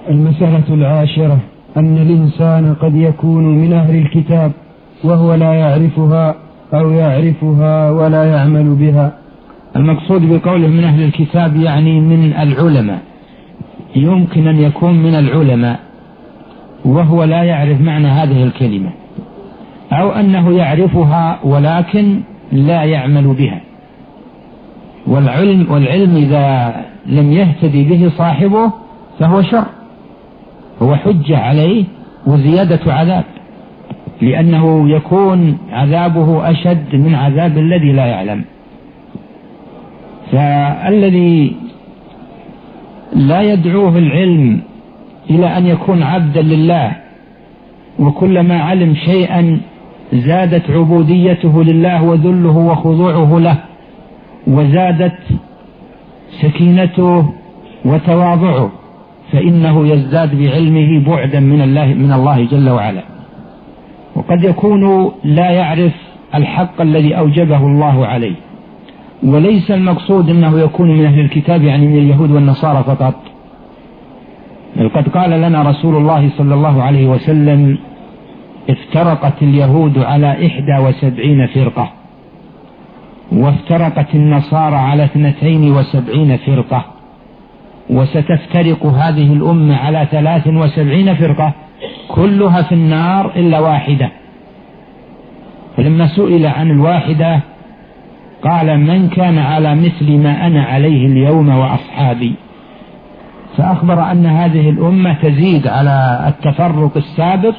المسألة 10 أن الإنسان قد يكون من أهل الكتاب وهو لا يعرفها أو يعرفها ولا يعمل بها. المقصود بقوله من أهل الكتاب يعني من العلماء، يمكن أن يكون من العلماء وهو لا يعرف معنى هذه الكلمة، أو أنه يعرفها ولكن لا يعمل بها. والعلم إذا لم يهتدي به صاحبه فهو شر، هو حجة عليه وزيادة عذاب، لأنه يكون عذابه أشد من عذاب الذي لا يعلم. فالذي لا يدعوه العلم إلى أن يكون عبدا لله، وكلما علم شيئا زادت عبوديته لله وذله وخضوعه له، وزادت سكينته وتواضعه، فإنه يزداد بعلمه بعدا من الله جل وعلا. وقد يكون لا يعرف الحق الذي أوجبه الله عليه. وليس المقصود أنه يكون من أهل الكتاب يعني من اليهود والنصارى فقط، بل قد قال لنا رسول الله صلى الله عليه وسلم: افترقت اليهود على 71 فرقة، وافترقت النصارى على 72 فرقة، وستفترق هذه الأمة على 73 فرقة كلها في النار إلا واحدة. فلما سئل عن الواحدة قال: من كان على مثل ما أنا عليه اليوم وأصحابي. فأخبر أن هذه الأمة تزيد على التفرق السابق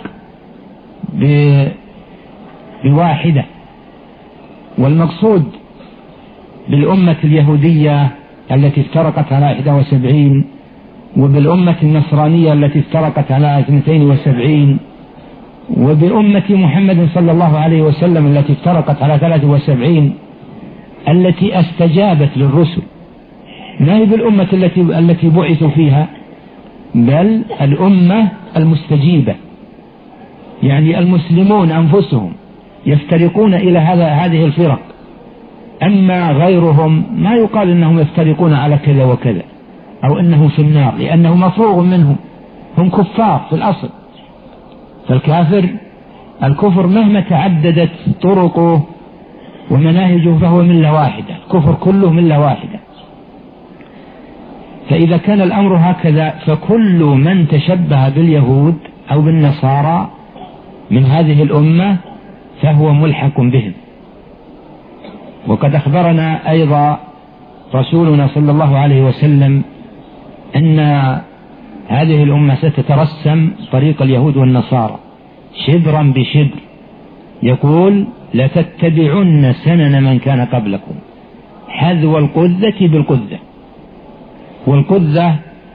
بواحدة. والمقصود بالأمة اليهودية التي افترقت على 71، وبالأمة النصرانية التي افترقت على 72، وبأمة محمد صلى الله عليه وسلم التي افترقت على 73 التي استجابت للرسل، ما هي بالأمة التي بعثوا فيها، بل الأمة المستجيبة، يعني المسلمون أنفسهم يفترقون إلى هذه الفرق. أما غيرهم ما يقال إنهم يفترقون على كذا وكذا أو إنهم في النار، لأنه مفروغ منهم، هم كفار في الأصل. الكفر مهما تعددت طرقه ومناهجه فهو ملة واحدة، الكفر كله ملة واحدة. فإذا كان الأمر هكذا فكل من تشبه باليهود أو بالنصارى من هذه الأمة فهو ملحق بهم. وقد أخبرنا أيضا رسولنا صلى الله عليه وسلم أن هذه الأمة ستترسم طريق اليهود والنصارى شبرا بشبر، يقول: لتتبعن سنن من كان قبلكم حذو القذة بالقذة. والقذة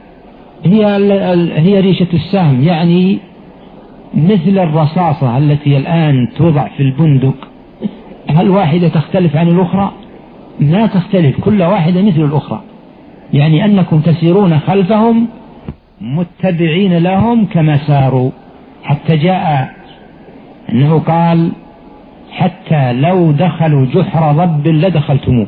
هي ريشة السهم، يعني مثل الرصاصة التي الآن توضع في البندق. هل واحدة تختلف عن الأخرى؟ لا تختلف، كل واحدة مثل الأخرى، يعني أنكم تسيرون خلفهم متبعين لهم كما ساروا، حتى جاء أنه قال: حتى لو دخلوا جحر ضب لدخلتموه.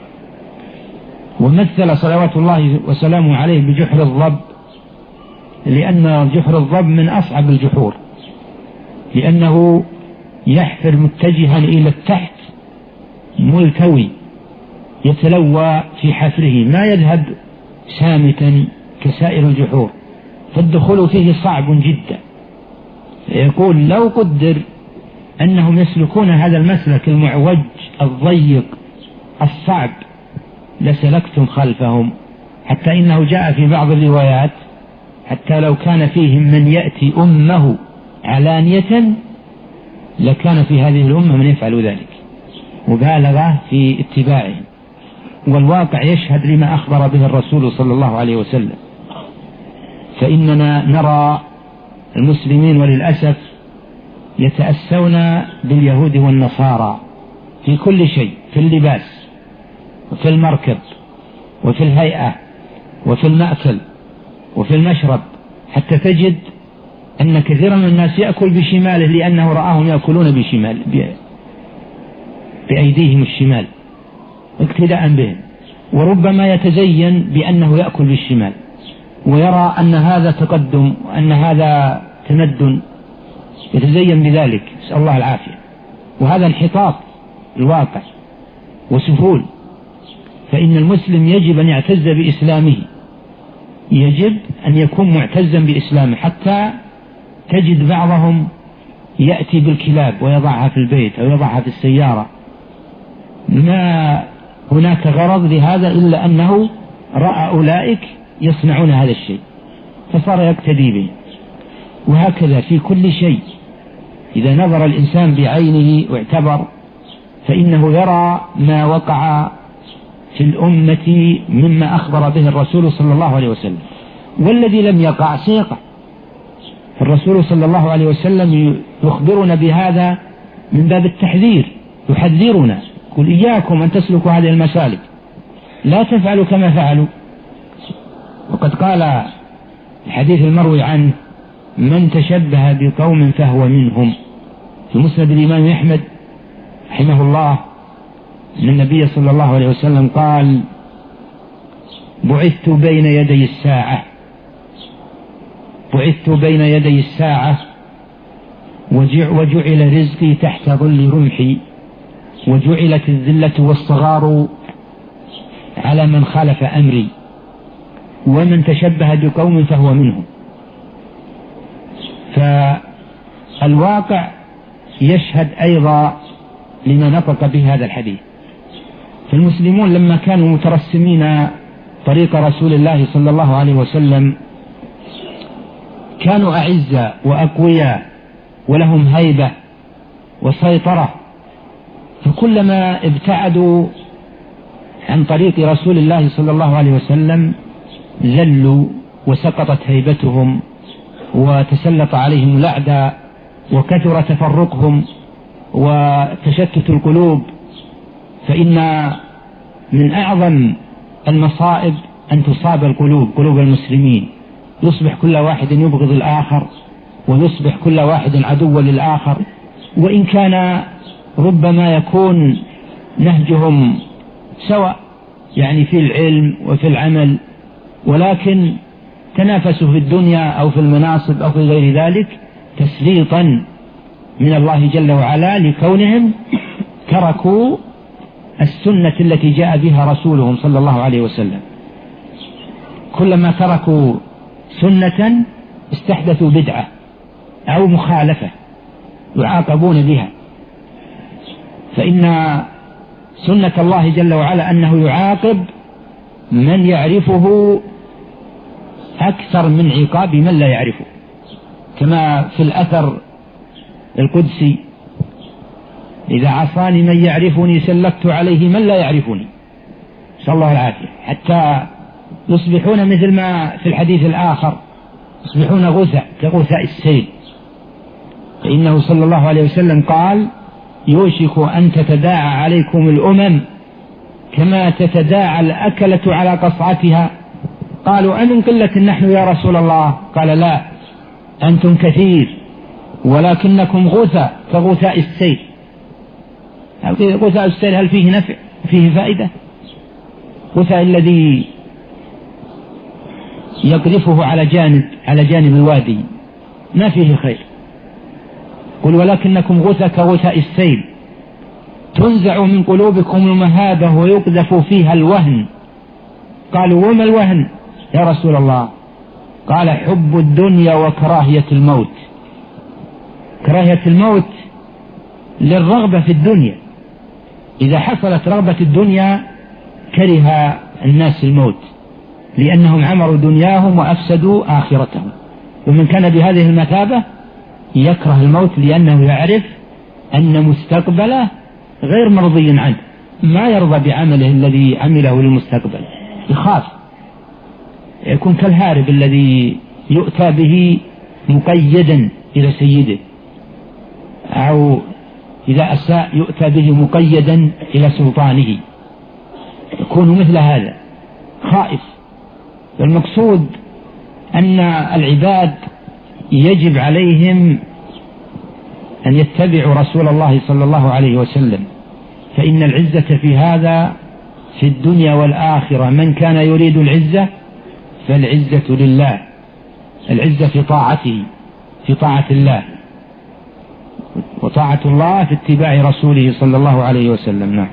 ومثل صلوات الله وسلامه عليه بجحر الضب، لأن جحر الضب من أصعب الجحور، لأنه يحفر متجها إلى التحت ملتوي، يتلوى في حفره، ما يذهب سامتا كسائر الجحور، فالدخول فيه صعب جدا. يقول: لو قدر أنهم يسلكون هذا المسلك المعوج الضيق الصعب لسلكتم خلفهم، حتى إنه جاء في بعض الروايات: حتى لو كان فيهم من يأتي أمه علانية لكان في هذه الأمة من يفعل ذلك، مبالغة في اتباعهم. والواقع يشهد لما أخبر به الرسول صلى الله عليه وسلم. فإننا نرى المسلمين وللأسف يتأسون باليهود والنصارى في كل شيء، في اللباس وفي المركب وفي الهيئة وفي المأكل وفي المشرب، حتى تجد أن كثيرا من الناس يأكل بشماله لأنه رآهم يأكلون بأيديهم الشمال اقتداء بهم، وربما يتزين بأنه يأكل بالشمال. ويرى أن هذا تقدم وأن هذا تمدن، يتزين بذلك، نسأل الله العافية. وهذا انحطاط الواقع وسفول. فإن المسلم يجب أن يعتز بإسلامه، يجب أن يكون معتزا بإسلامه، حتى تجد بعضهم يأتي بالكلاب ويضعها في البيت أو يضعها في السيارة، ما هناك غرض لهذا إلا أنه رأى أولئك يصنعون هذا الشيء فصار يقتدي به. وهكذا في كل شيء، إذا نظر الإنسان بعينه واعتبر فإنه يرى ما وقع في الأمة مما أخبر به الرسول صلى الله عليه وسلم، والذي لم يقع سيقع. الرسول صلى الله عليه وسلم يخبرنا بهذا من باب التحذير، يحذرنا، قل إياكم أن تسلكوا هذه المسالك، لا تفعلوا كما فعلوا. وقد قال الحديث المروي عنه: من تشبه بقوم فهو منهم. في مسند الإمام أحمد رحمه الله أن النبي صلى الله عليه وسلم قال: بعثت بين يدي الساعة، بعثت بين يدي الساعة وجعل رزقي تحت ظل رمحي، وجعلت الذلة والصغار على من خالف أمري، ومن تشبه بقوم فهو منهم. فالواقع يشهد أيضا لما نطق به هذا الحديث. فالمسلمون لما كانوا مترسمين طريق رسول الله صلى الله عليه وسلم كانوا أعزة وأقوياء ولهم هيبة وسيطرة، فكلما ابتعدوا عن طريق رسول الله صلى الله عليه وسلم ذلوا وسقطت هيبتهم وتسلط عليهم الأعداء وكثر تفرقهم وتشتت القلوب. فإن من أعظم المصائب أن تصاب القلوب، قلوب المسلمين، يصبح كل واحد يبغض الآخر ويصبح كل واحد عدوا للآخر، وإن كان ربما يكون نهجهم سواء يعني في العلم وفي العمل، ولكن تنافسوا في الدنيا أو في المناصب أو في غير ذلك تسليطا من الله جل وعلا لكونهم تركوا السنة التي جاء بها رسولهم صلى الله عليه وسلم. كلما تركوا سنة استحدثوا بدعة أو مخالفة يعاقبون بها. فإن سنة الله جل وعلا أنه يعاقب من يعرفه أكثر من عقاب من لا يعرفه، كما في الأثر القدسي: إذا عصاني من يعرفني سلكت عليه من لا يعرفني، نسأل الله العافية، حتى يصبحون مثل ما في الحديث الآخر يصبحون غثاء كغثاء السيل. فإنه صلى الله عليه وسلم قال: يوشك أن تتداعى عليكم الأمم كما تتداعى الأكلة على قصعتها. قالوا: أمن قلة نحن يا رسول الله؟ قال: لا، أنتم كثير ولكنكم غثاء كغثاء السيل. غثاء السيل هل فيه نفع؟ فيه فائدة؟ غثاء الذي يقذفه على جانب الوادي ما فيه خير. قل: ولكنكم غثاء كغثاء السيل تنزع من قلوبكم المهابة ويقذف فيها الوهن. قالوا: وما الوهن يا رسول الله؟ قال: حب الدنيا وكراهية الموت. كراهية الموت للرغبة في الدنيا، إذا حصلت رغبة الدنيا كره الناس الموت لأنهم عمروا دنياهم وأفسدوا آخرتهم. ومن كان بهذه المثابة يكره الموت لأنه يعرف أن مستقبله غير مرضي عنه، ما يرضى بعمله الذي عمله للمستقبل، يخاف، يكون كالهارب الذي يؤتى به مقيدا إلى سيده، أو إذا أساء يؤتى به مقيدا إلى سلطانه، يكون مثل هذا خائف. والمقصود أن العباد يجب عليهم أن يتبعوا رسول الله صلى الله عليه وسلم، فإن العزة في هذا في الدنيا والآخرة. من كان يريد العزة فالعزة لله، العزة في طاعته، في طاعة الله، وطاعة الله في اتباع رسوله صلى الله عليه وسلم. نعم.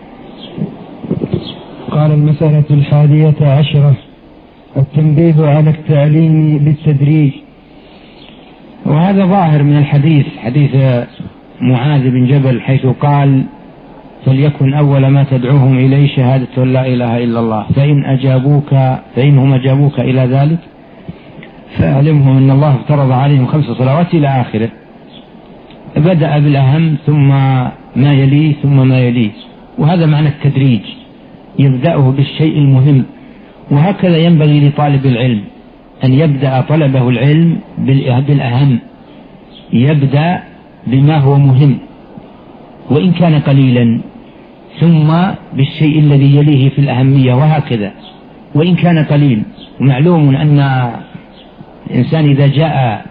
قال: المسألة 11 التنبيه على التعليم بالتدريج. وهذا ظاهر من الحديث، حديث معاذ بن جبل، حيث قال: فليكن أول ما تدعوهم إليه شهادة لا إله إلا الله، فإنهم أجابوك إلى ذلك فأعلمهم أن الله افترض عليهم 5 صلوات إلى آخره. بدأ بالأهم ثم ما يليه ثم ما يليه، وهذا معنى التدريج، يبدأه بالشيء المهم. وهكذا ينبغي لطالب العلم أن يبدأ طلبه العلم بالأهم، يبدأ بما هو مهم وإن كان قليلا، ثم بالشيء الذي يليه في الأهمية، وهكذا وإن كان قليل. ومعلوم أن الإنسان إذا جاء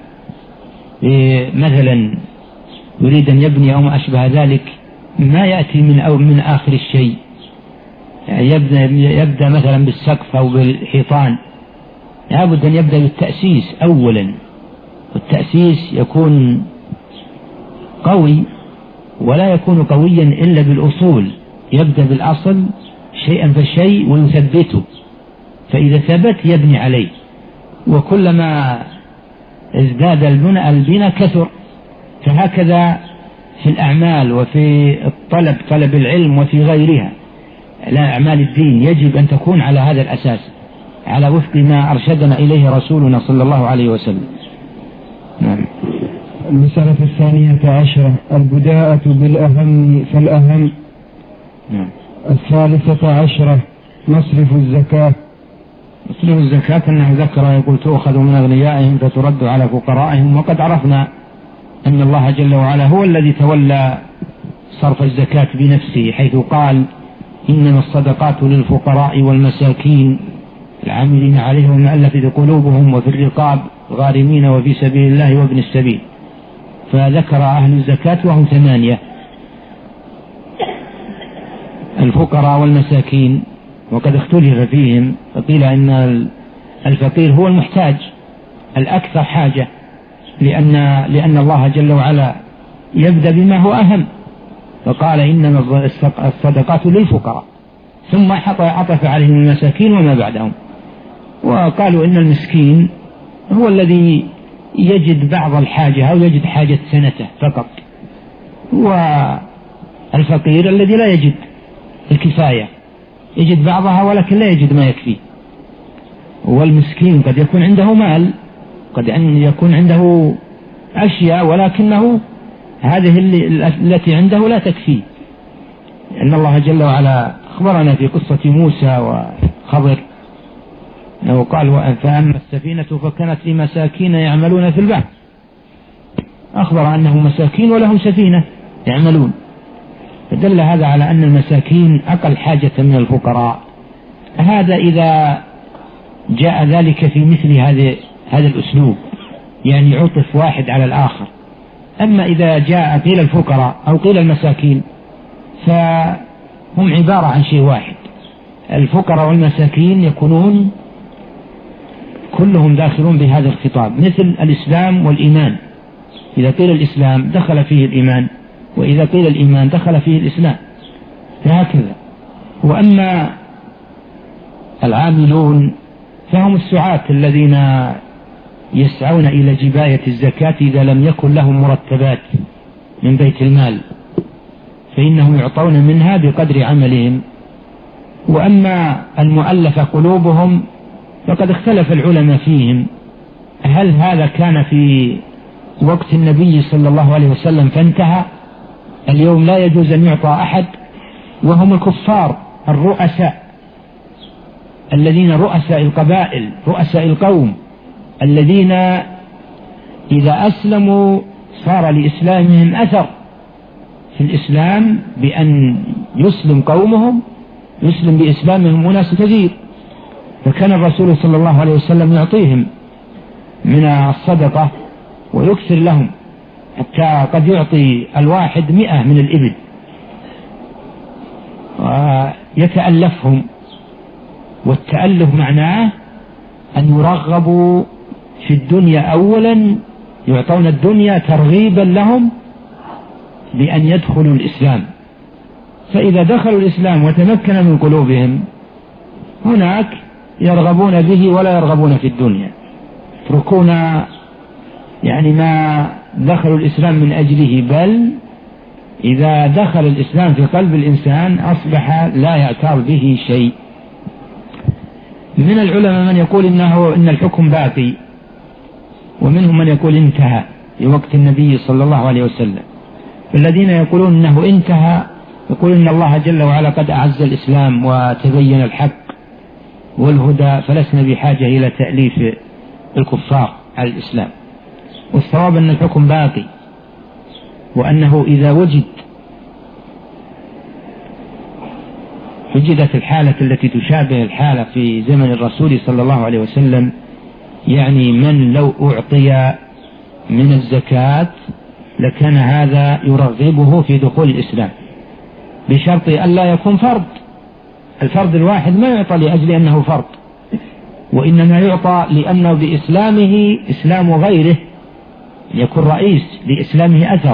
مثلا يريد أن يبني أو ما أشبه ذلك ما يأتي من آخر الشيء، يبدأ مثلا بالسقف أو بالحيطان، لابد أن يبدأ بالتأسيس أولا، والتأسيس يكون قوي ولا يكون قويا إلا بالأصول، يبدأ بالأصل شيئا فشيء ويثبته، فإذا ثبت يبني عليه. وكلما ازداد البناء كثر. فهكذا في الأعمال وفي طلب العلم وفي غيرها، لا أعمال الدين يجب أن تكون على هذا الأساس، على وفق ما أرشدنا إليه رسولنا صلى الله عليه وسلم. نعم. المسألة 12 البداءة بالأهم فالأهم. نعم. 13 مصرف الزكاة. مصرف الزكاة أنه ذكر يقول: تؤخذ من أغنيائهم فترد على فقرائهم. وقد عرفنا أن الله جل وعلا هو الذي تولى صرف الزكاة بنفسه، حيث قال: إنما الصدقات للفقراء والمساكين العاملين عليهم والمؤلفة قلوبهم وفي الرقاب غارمين وفي سبيل الله وابن السبيل. فذكر أهل الزكاة وهم 8: الفقراء والمساكين، وقد اختلف فيهم، فقيل إن الفقير هو المحتاج الأكثر حاجة، لأن الله جل وعلا يبدأ بما هو أهم، فقال: إنما الصدقات للفقراء، ثم عطف عليهم المساكين وما بعدهم. وقالوا إن المسكين هو الذي يجد بعض الحاجة أو يجد حاجة سنته فقط، والفقير الذي لا يجد الكفاية، يجد بعضها ولكن لا يجد ما يكفيه. والمسكين قد يكون عنده مال، قد يكون عنده أشياء، ولكنه هذه التي عنده لا تكفيه، لأن الله جل وعلا أخبرنا في قصة موسى وخضر أنه قال: فأما السفينة فكانت لمساكين يعملون في البحر. أخبر أنهم مساكين ولهم سفينة يعملون، فدل هذا على أن المساكين أقل حاجة من الفقراء. هذا إذا جاء ذلك في مثل هذا الأسلوب، يعني عطف واحد على الآخر. أما إذا جاء قيل الفقراء أو قيل المساكين فهم عبارة عن شيء واحد. الفقراء والمساكين يكونون كلهم داخلون بهذا الخطاب، مثل الإسلام والإيمان، إذا قيل الإسلام دخل فيه الإيمان، وإذا قيل الإيمان دخل فيه الإسلام، فهكذا. وأما العاملون فهم السعاة الذين يسعون إلى جباية الزكاة إذا لم يكن لهم مرتبات من بيت المال، فإنهم يعطون منها بقدر عملهم. وأما المؤلفة قلوبهم فقد اختلف العلماء فيهم، هل هذا كان في وقت النبي صلى الله عليه وسلم فانتهى؟ اليوم لا يجوز أن يعطى أحد، وهم الكفار الرؤساء الذين رؤساء القبائل، رؤساء القوم، الذين إذا أسلموا صار لإسلامهم أثر في الإسلام، بأن يسلم قومهم، يسلم بإسلامهم أناس كثير. فكان الرسول صلى الله عليه وسلم يعطيهم من الصدقة ويكثر لهم، حتى قد يعطي الواحد 100 من الإبل ويتألفهم. والتألف معناه أن يرغبوا في الدنيا أولا، يعطون الدنيا ترغيبا لهم بأن يدخلوا الإسلام، فإذا دخلوا الإسلام وتمكن من قلوبهم هناك يرغبون به ولا يرغبون في الدنيا، يتركون يعني ما دخلوا الإسلام من أجله، بل إذا دخل الإسلام في قلب الإنسان أصبح لا يعتار به شيء. من العلماء من يقول إن الحكم باقي، ومنهم من يقول انتهى في وقت النبي صلى الله عليه وسلم. الذين يقولون إنه انتهى يقول إن الله جل وعلا قد أعز الإسلام وتبين الحق والهدى، فلسنا بحاجة إلى تأليف الكفار على الإسلام. والصواب أن الحكم باقي، وأنه إذا وجدت الحالة التي تشابه الحالة في زمن الرسول صلى الله عليه وسلم، يعني من لو أعطي من الزكاة لكان هذا يرغبه في دخول الإسلام، بشرط ألا يكون فرض. الفرد الواحد ما يعطى لأجل أنه فرض، وإنما يعطى لأنه بإسلامه إسلام غيره، يكون رئيس لإسلامه أثر.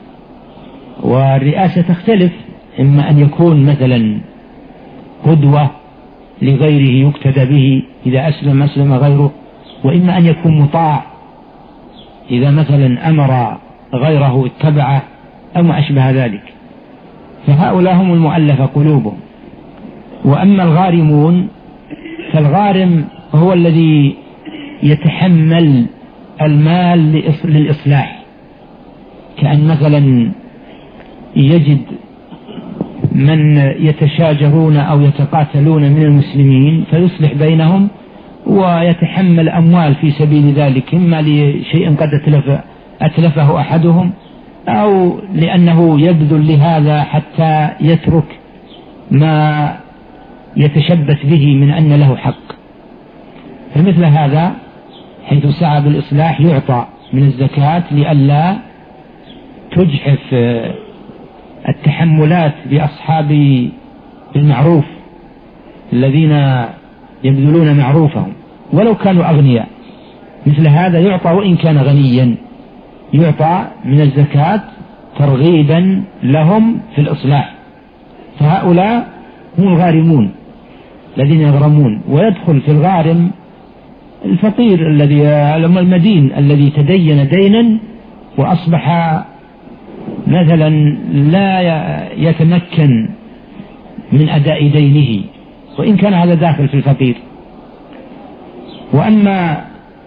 والرئاسة تختلف، إما أن يكون مثلا قدوة لغيره يقتدى به إذا أسلم غيره، وإما أن يكون مطاع إذا مثلا أمر غيره اتبعه أو ما أشبه ذلك. فهؤلاء هم المؤلفة قلوبهم. وأما الغارمون فالغارم هو الذي يتحمل المال للإصلاح، كأن مثلا يجد من يتشاجرون أو يتقاتلون من المسلمين فيصلح بينهم ويتحمل أموال في سبيل ذلك، إما لشيء قد أتلفه أحدهم أو لأنه يبذل لهذا حتى يترك ما يتشبث به من أن له حق. فمثل هذا حيث سعى بالإصلاح يعطى من الزكاة لئلا تجحف التحملات بأصحاب المعروف الذين يبذلون معروفهم ولو كانوا أغنياء. مثل هذا يعطى وإن كان غنيا، يعطى من الزكاة ترغيبا لهم في الإصلاح. فهؤلاء هم الغارمون الذين يغرمون. ويدخل في الغارم الفقير المدين الذي تدين دينا وأصبح مثلا لا يتمكن من أداء دينه، وإن كان هذا داخل في الفقير. وأما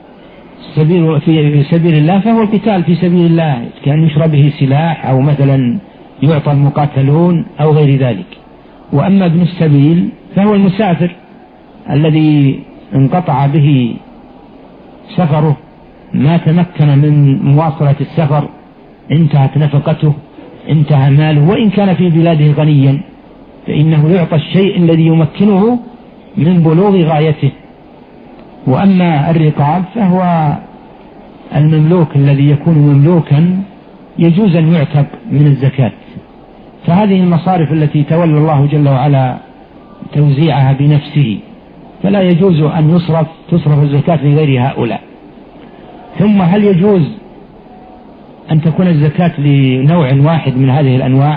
في سبيل الله فهو القتال في سبيل الله، كان يشرى به سلاح أو مثلا يعطى المقاتلون أو غير ذلك. وأما ابن السبيل فهو المسافر الذي انقطع به سفره، ما تمكن من مواصلة السفر، انتهت نفقته، انتهى ماله، وإن كان في بلاده غنيا فإنه يعطى الشيء الذي يمكنه من بلوغ غايته. وأما الرقاب فهو المملوك الذي يكون مملوكا يجوز أن يعتق من الزكاة. فهذه المصارف التي تولى الله جل وعلا توزيعها بنفسه، فلا يجوز أن تصرف الزكاة لغير هؤلاء. ثم هل يجوز أن تكون الزكاة لنوع واحد من هذه الأنواع؟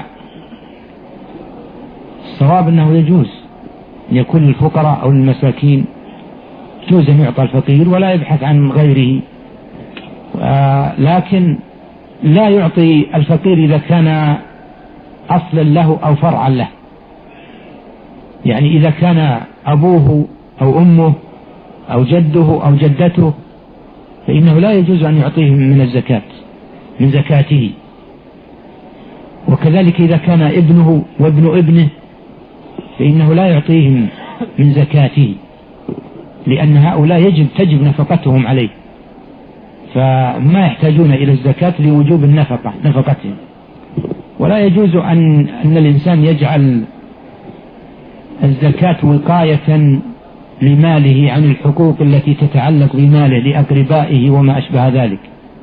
الصواب أنه يجوز أن يكون للفقراء أو للمساكين، يجوز أن يعطى الفقير ولا يبحث عن غيره، لكن لا يعطي الفقير إذا كان أصلا له أو فرعا له. يعني إذا كان أبوه أو أمه أو جده أو جدته فإنه لا يجوز أن يعطيهم من الزكاة من زكاته. وكذلك إذا كان ابنه وابن ابنه فإنه لا يعطيهم من زكاته، لأن هؤلاء تجب نفقتهم عليه، فما يحتاجون إلى الزكاة لوجوب نفقتهم. ولا يجوز أن الإنسان يجعل الزكاة وقاية لماله عن الحقوق التي تتعلق بماله لأقربائه وما أشبه ذلك،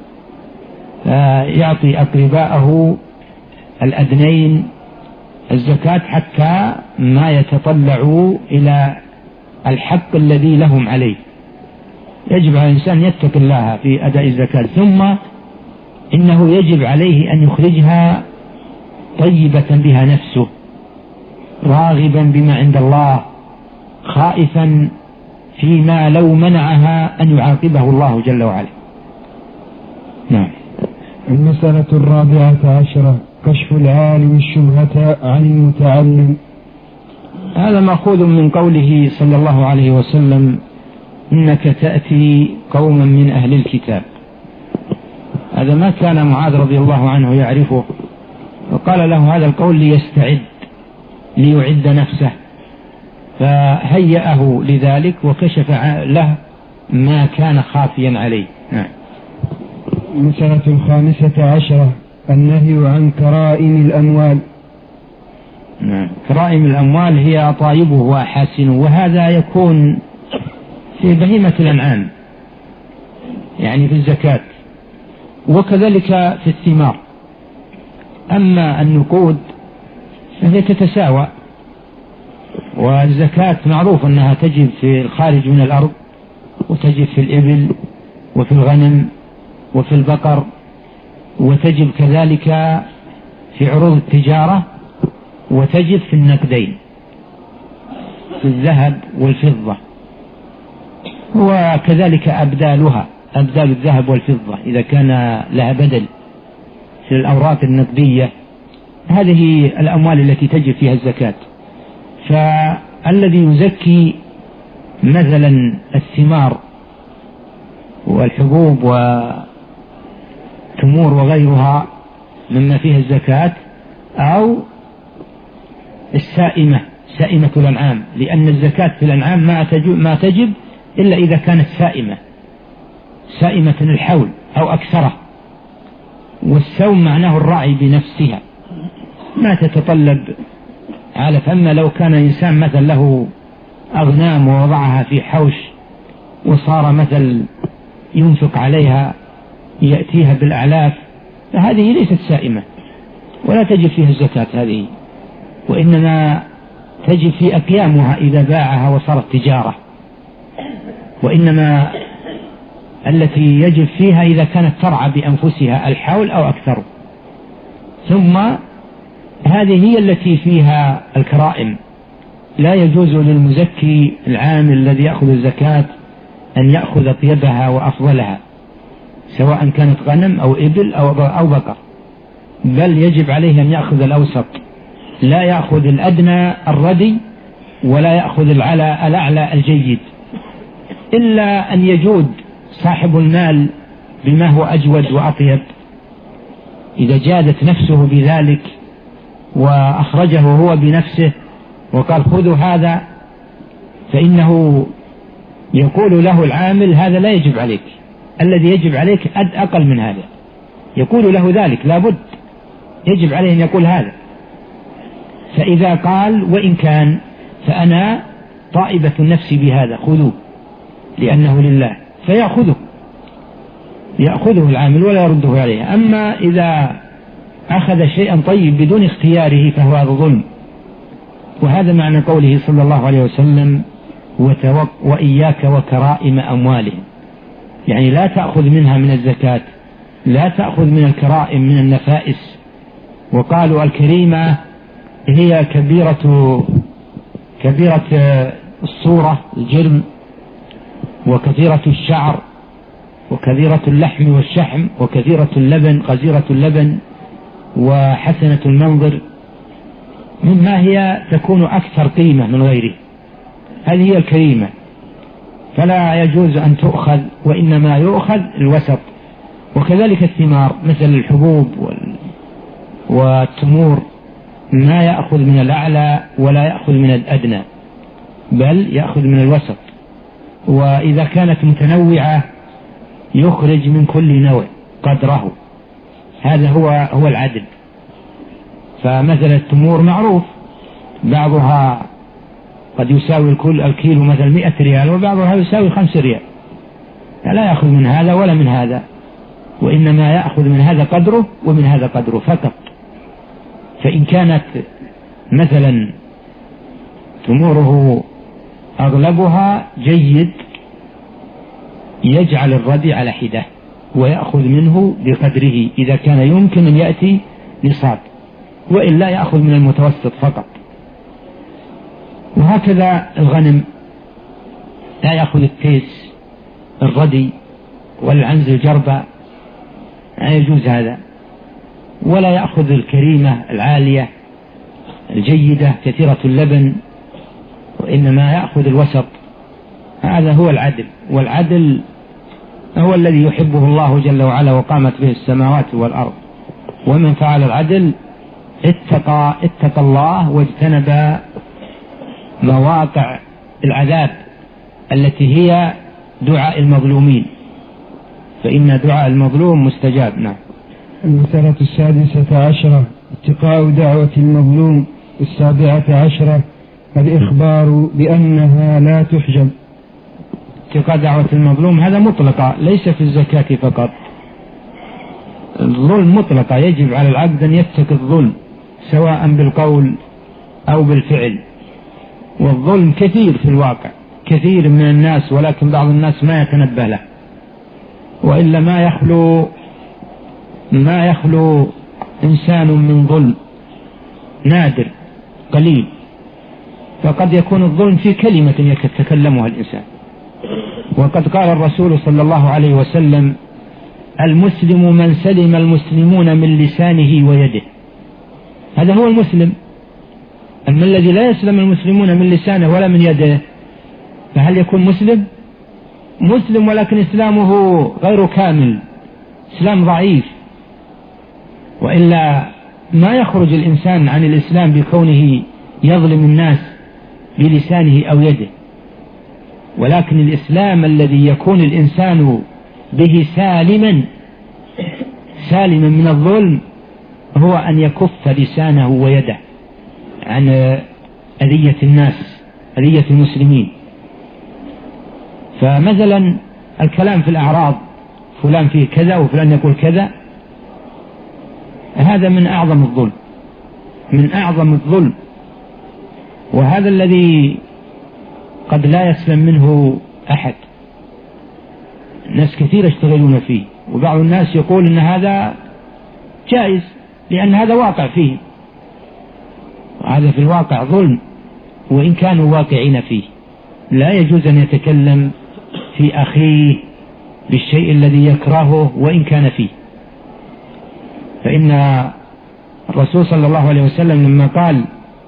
فيعطي أقربائه الأدنين الزكاة حتى ما يتطلعوا إلى الحق الذي لهم عليه. يجب على الإنسان يتقي الله في أداء الزكاة. ثم إنه يجب عليه أن يخرجها طيبة بها نفسه، راغبا بما عند الله، خائفا فيما لو منعها أن يعاقبه الله جل وعلا. نعم. المسألة 14 كشف العالم الشبهة عن المتعلم. هذا مأخوذ من قوله صلى الله عليه وسلم: إنك تأتي قوما من أهل الكتاب. هذا ما كان معاذ رضي الله عنه يعرفه، وقال له هذا القول ليستعد، ليعد نفسه، فهيأه لذلك وكشف له ما كان خافيا عليه. نعم. المسألة 15 النهي عن كرائم الأموال. نعم. كرائم الأموال هي أطايبه وأحاسنه، وهذا يكون في بهيمة الأنعام، يعني في الزكاة، وكذلك في الثمار. أما النقود فهي تتساوى، والزكاة معروف أنها تجب في الخارج من الأرض، وتجب في الإبل وفي الغنم وفي البقر، وتجب كذلك في عروض التجارة، وتجب في النقدين، في الذهب والفضة، وكذلك أبدالها، أبدال الذهب والفضة إذا كان لها بدل في الأوراق النقدية. هذه الأموال التي تجب فيها الزكاة. فالذي يزكي مثلا الثمار والحبوب والتمور وغيرها مما فيها الزكاة، أو السائمة، سائمة الأنعام، لأن الزكاة في الأنعام ما تجب إلا إذا كانت سائمة الحول أو أكثره. والسوم معناه الرعي بنفسها، ما تتطلب علف. أما لو كان إنسان مثل له أغنام ووضعها في حوش وصار مثل ينفق عليها يأتيها بالأعلاف، فهذه ليست سائمة ولا تجب فيها الزكاة هذه، وإنما تجب في أقيامها إذا باعها وصارت تجارة، وإنما التي يجب فيها إذا كانت ترعى بأنفسها الحول أو أكثر. ثم هذه هي التي فيها الكرائم. لا يجوز للمزكي العامل الذي يأخذ الزكاة أن يأخذ أطيبها وأفضلها، سواء كانت غنم أو إبل أو بقر، بل يجب عليه أن يأخذ الأوسط، لا يأخذ الأدنى الردي ولا يأخذ الأعلى الجيد، إلا أن يجود صاحب المال بما هو أجود وأطيب. إذا جادت نفسه بذلك وأخرجه هو بنفسه وقال خذوا هذا، فإنه يقول له العامل هذا لا يجب عليك، الذي يجب عليك أقل من هذا، يقول له ذلك، لابد يجب عليه أن يقول هذا. فإذا قال وإن كان فأنا طائبة النفس بهذا خذوه لأنه لله، يأخذه العامل ولا يرده عليه. أما إذا أخذ شيئا طيب بدون اختياره فهو هذا ظلم. وهذا معنى قوله صلى الله عليه وسلم: وإياك وكرائم أموالهم، يعني لا تأخذ منها من الزكاة، لا تأخذ من الكرائم من النفائس. وقالوا الكريمة هي كبيرة الصورة الجرم، وكثيرة الشعر، وكثيرة اللحم والشحم، وكثيرة اللبن، غزيرة اللبن، وحسنة المنظر، مما هي تكون أكثر قيمة من غيره. هذه هي الكريمة، فلا يجوز أن تؤخذ، وإنما يؤخذ الوسط. وكذلك الثمار مثل الحبوب والتمور ما يأخذ من الأعلى ولا يأخذ من الأدنى، بل يأخذ من الوسط. وإذا كانت متنوعة يخرج من كل نوع قدره، هذا هو العدل. فمثل التمور معروف، بعضها قد يساوي الكيلو مثل 100 ريال، وبعضها يساوي 5 ريال، لا يأخذ من هذا ولا من هذا، وإنما يأخذ من هذا قدره ومن هذا قدره فقط. فإن كانت مثلا تموره أغلبها جيد يجعل الردي على حدة ويأخذ منه بقدره إذا كان يمكن أن يأتي نصاب، وإلا يأخذ من المتوسط فقط. وهكذا الغنم لا يأخذ التيس الردي والعنز الجربة، لا يجوز هذا، ولا يأخذ الكريمة العالية الجيدة كثيرة اللبن، وإنما يأخذ الوسط. هذا هو العدل، والعدل هو الذي يحبه الله جل وعلا وقامت به السماوات والأرض. ومن فعل العدل اتقى الله واجتنب مواقع العذاب التي هي دعاء المظلومين، فإن دعاء المظلوم مستجاب. نعم. المسألة 16 اتقاء دعوة المظلوم. 17 الإخبار بأنها لا تحجب. اتقاء دعوة المظلوم هذا مطلقة، ليس في الزكاة فقط، الظلم مطلقة، يجب على العبد أن يتقي الظلم سواء بالقول أو بالفعل. والظلم كثير في الواقع، كثير من الناس، ولكن بعض الناس ما يتنبه له، وإلا ما يخلو إنسان من ظلم، نادر قليل. فقد يكون الظلم في كلمة يتكلمها الإنسان. وقد قال الرسول صلى الله عليه وسلم: المسلم من سلم المسلمون من لسانه ويده. هذا هو المسلم. أما الذي لا يسلم المسلمون من لسانه ولا من يده، فهل يكون مسلم؟ مسلم ولكن إسلامه غير كامل، إسلام ضعيف. وإلا ما يخرج الإنسان عن الإسلام بكونه يظلم الناس بلسانه أو يده. ولكن الإسلام الذي يكون الإنسان به سالما من الظلم هو أن يكف لسانه ويده عن أذية الناس، أذية المسلمين. فمثلا الكلام في الأعراض، فلان فيه كذا وفلان يقول كذا، هذا من أعظم الظلم، من أعظم الظلم. وهذا الذي قد لا يسلم منه أحد، ناس كثير يشتغلون فيه، وبعض الناس يقول إن هذا جائز لأن هذا واقع فيه، وهذا في الواقع ظلم وإن كانوا واقعين فيه. لا يجوز أن يتكلم في أخيه بالشيء الذي يكرهه وإن كان فيه. فإن الرسول صلى الله عليه وسلم لما قال: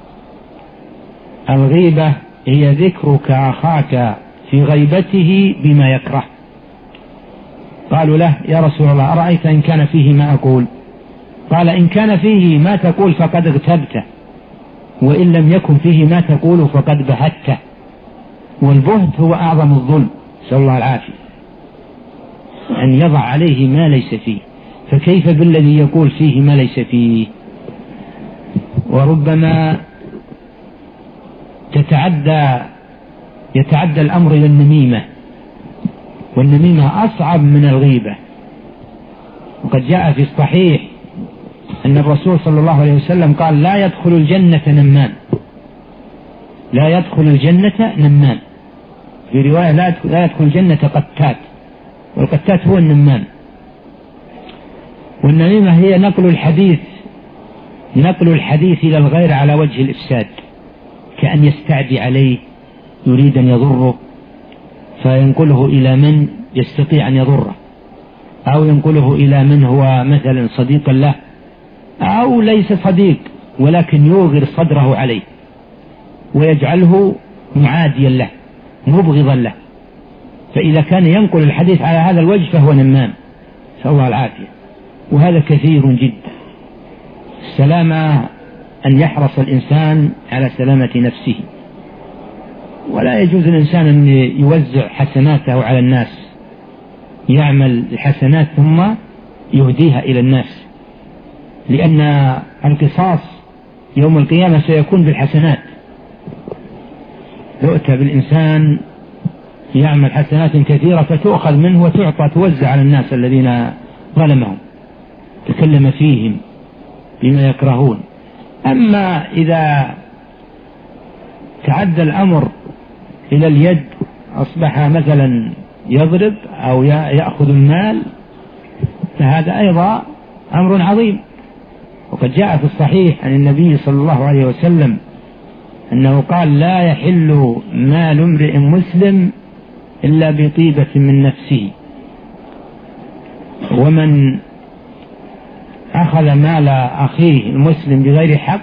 الغيبة هي ذكرك أخاك في غيبته بما يكره، قالوا له: يا رسول الله أرأيت إن كان فيه ما أقول؟ قال: إن كان فيه ما تقول فقد اغتبته، وإن لم يكن فيه ما تقول فقد بهته. والبهت هو أعظم الظلم، نسأل الله العافية، أن يضع عليه ما ليس فيه، فكيف بالذي يقول فيه ما ليس فيه؟ وربما يتعدى الأمر إلى النميمة، والنميمة أصعب من الغيبة. وقد جاء في الصحيح أن الرسول صلى الله عليه وسلم قال: لا يدخل الجنة نمان، لا يدخل الجنة نمان. في رواية: لا يدخل الجنة قتات، والقتات هو النمان. والنميمة هي نقل الحديث إلى الغير على وجه الإفساد، كأن يستعدي عليه، يريد أن يضره فينقله إلى من يستطيع أن يضره، أو ينقله إلى من هو مثلا صديقا له، أو ليس صديق ولكن يوغر صدره عليه ويجعله معاديا له مبغضا له. فإذا كان ينقل الحديث على هذا الوجه فهو نمام، نسأل الله العافية. وهذا كثير جدا. السلامة أن يحرص الإنسان على سلامة نفسه، ولا يجوز الإنسان أن يوزع حسناته على الناس، يعمل الحسنات ثم يهديها إلى الناس، لأن القصاص يوم القيامة سيكون بالحسنات. يؤتى بالإنسان يعمل حسنات كثيرة فتؤخذ منه وتعطى توزع على الناس الذين ظلمهم، تكلم فيهم بما يكرهون. أما إذا تعدى الأمر إلى اليد، أصبح مثلا يضرب أو يأخذ المال، فهذا أيضا أمر عظيم. وقد جاء في الصحيح عن النبي صلى الله عليه وسلم أنه قال: لا يحل مال امرئ مسلم إلا بطيبة من نفسه، ومن أخذ مال أخيه المسلم بغير حق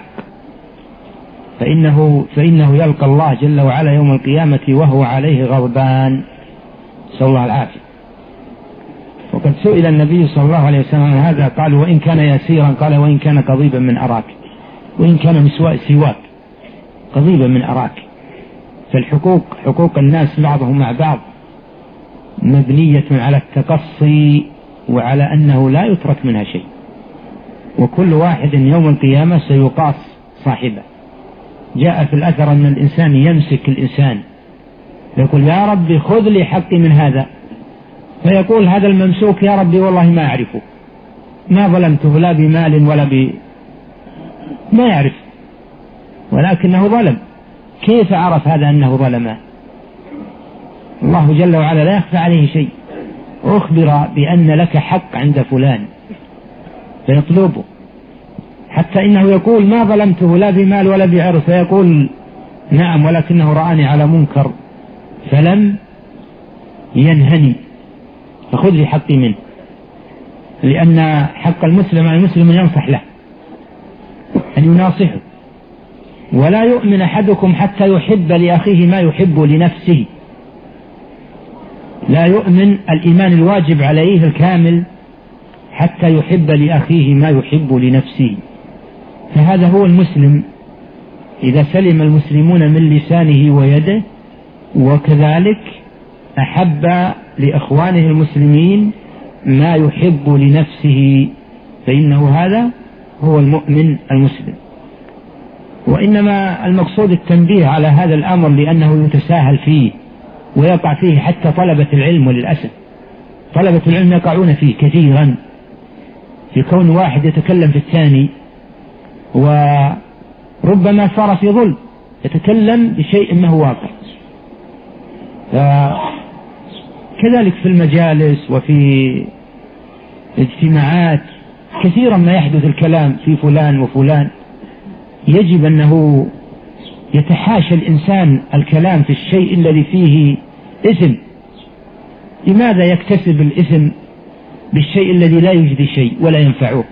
فإنه يلقى الله جل وعلا يوم القيامة وهو عليه غضبان، نسأل الله العافية. وقد سئل النبي صلى الله عليه وسلم عن هذا، قال: وإن كان يسيرا، قال: وإن كان قضيبا من أراك، وإن كان سواك قضيبا من أراك. فالحقوق، حقوق الناس بعضهم مع بعض، مبنية على التقصي وعلى أنه لا يترك منها شيء، وكل واحد يوم القيامة سيقاس صاحبه. جاء في الأثر أن الإنسان يمسك الإنسان يقول: يا ربي خذ لي حقي من هذا، فيقول هذا الممسوك: يا ربي والله ما أعرفه، ما ظلمته لا بمال ولا ما يعرف، ولكنه ظلم. كيف عرف هذا أنه ظلمه؟ الله جل وعلا لا يخفى عليه شيء. أخبر بأن لك حق عند فلان فيطلبه، حتى إنه يقول: ما ظلمته لا بمال ولا بعرض، فيقول: نعم، ولكنه رآني على منكر فلم ينهني، فخذ لي حقي منه. لأن حق المسلم على المسلم ينصح له، أن يناصحه. ولا يؤمن أحدكم حتى يحب لأخيه ما يحب لنفسه. لا يؤمن الإيمان الواجب عليه الكامل حتى يحب لأخيه ما يحب لنفسه. فهذا هو المسلم إذا سلم المسلمون من لسانه ويده، وكذلك أحب لإخوانه المسلمين ما يحب لنفسه، فإنه هذا هو المؤمن المسلم. وإنما المقصود التنبيه على هذا الأمر لأنه يتساهل فيه ويقع فيه حتى طلبة العلم، وللأسف طلبة العلم يقعون فيه كثيرا، في كون واحد يتكلم في الثاني، وربما صار في ظلم، يتكلم بشيء ما هو واقع. كذلك في المجالس وفي اجتماعات كثيرا ما يحدث الكلام في فلان وفلان. يجب أنه يتحاشى الإنسان الكلام في الشيء الذي فيه إثم. لماذا يكتسب الإثم بالشيء الذي لا يجدي شيء ولا ينفعه؟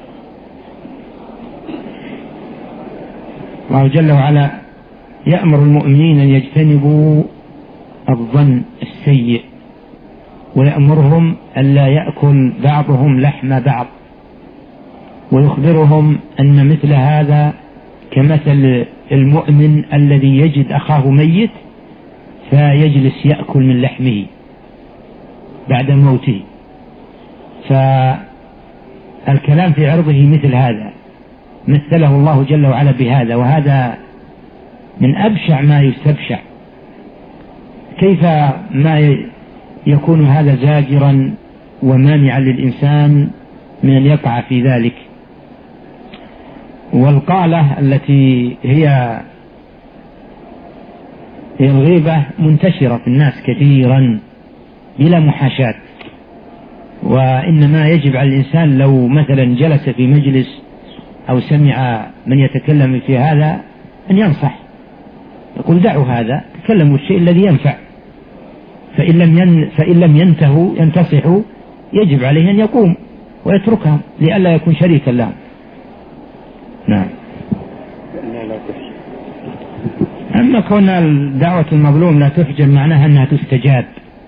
الله جل وعلا يأمر المؤمنين أن يجتنبوا الظن السيء، ويأمرهم أن لا يأكل بعضهم لحم بعض، ويخبرهم أن مثل هذا كمثل المؤمن الذي يجد أخاه ميت فيجلس يأكل من لحمه بعد موته. فالكلام في عرضه مثل هذا مثله الله جل وعلا بهذا، وهذا من أبشع ما يستبشع. كيف ما يكون هذا زاجرا ومانعا للإنسان من أن يقع في ذلك؟ والقالة التي هي الغيبة منتشرة في الناس كثيرا بلا محاشاة، وإنما يجب على الإنسان لو مثلا جلس في مجلس أو سمع من يتكلم في هذا أن ينصح، يقول: دعوا هذا، تكلموا الشيء الذي ينفع. فإن لم ينتصحوا يجب عليه أن يقوم ويتركهم لئلا يكون شريكا لهم. نعم. أما كون الدعوة المظلوم لا تحجب معناها أنها تستجاب،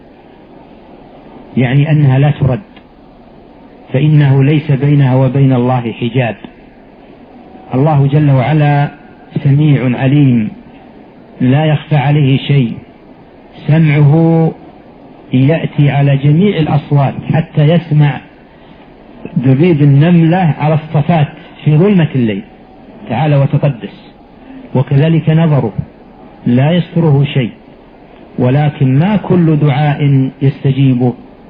يعني أنها لا ترد، فإنه ليس بينها وبين الله حجاب. الله جل وعلا سميع عليم لا يخفى عليه شيء، سمعه يأتي على جميع الأصوات حتى يسمع دبيب النملة على الصفات في ظلمة الليل تعالى وتقدس. وكذلك نظره لا يستره شيء، ولكن ما كل دعاء يستجيبه،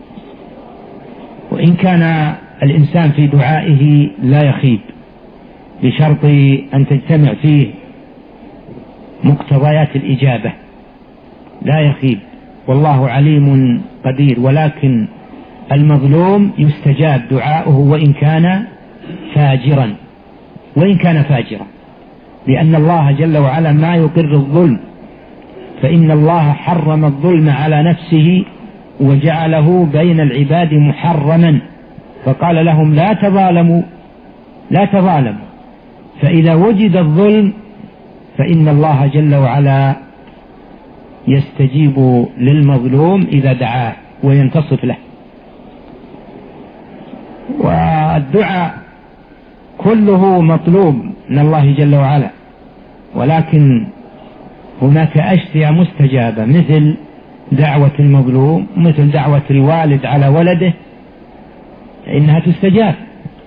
وإن كان الإنسان في دعائه لا يخيب بشرط أن تجتمع فيه مقتضيات الإجابة، لا يخيب. والله عليم قدير، ولكن المظلوم يستجاب دعاؤه وإن كان فاجرا، لأن الله جل وعلا ما يقر الظلم، فإن الله حرم الظلم على نفسه وجعله بين العباد محرما، فقال لهم لا تظالموا. فإذا وجد الظلم فإن الله جل وعلا يستجيب للمظلوم إذا دعاه وينتصف له. والدعاء كله مطلوب من الله جل وعلا، ولكن هناك أشياء مستجابة مثل دعوة المظلوم، مثل دعوة الوالد على ولده، إنها تستجاب.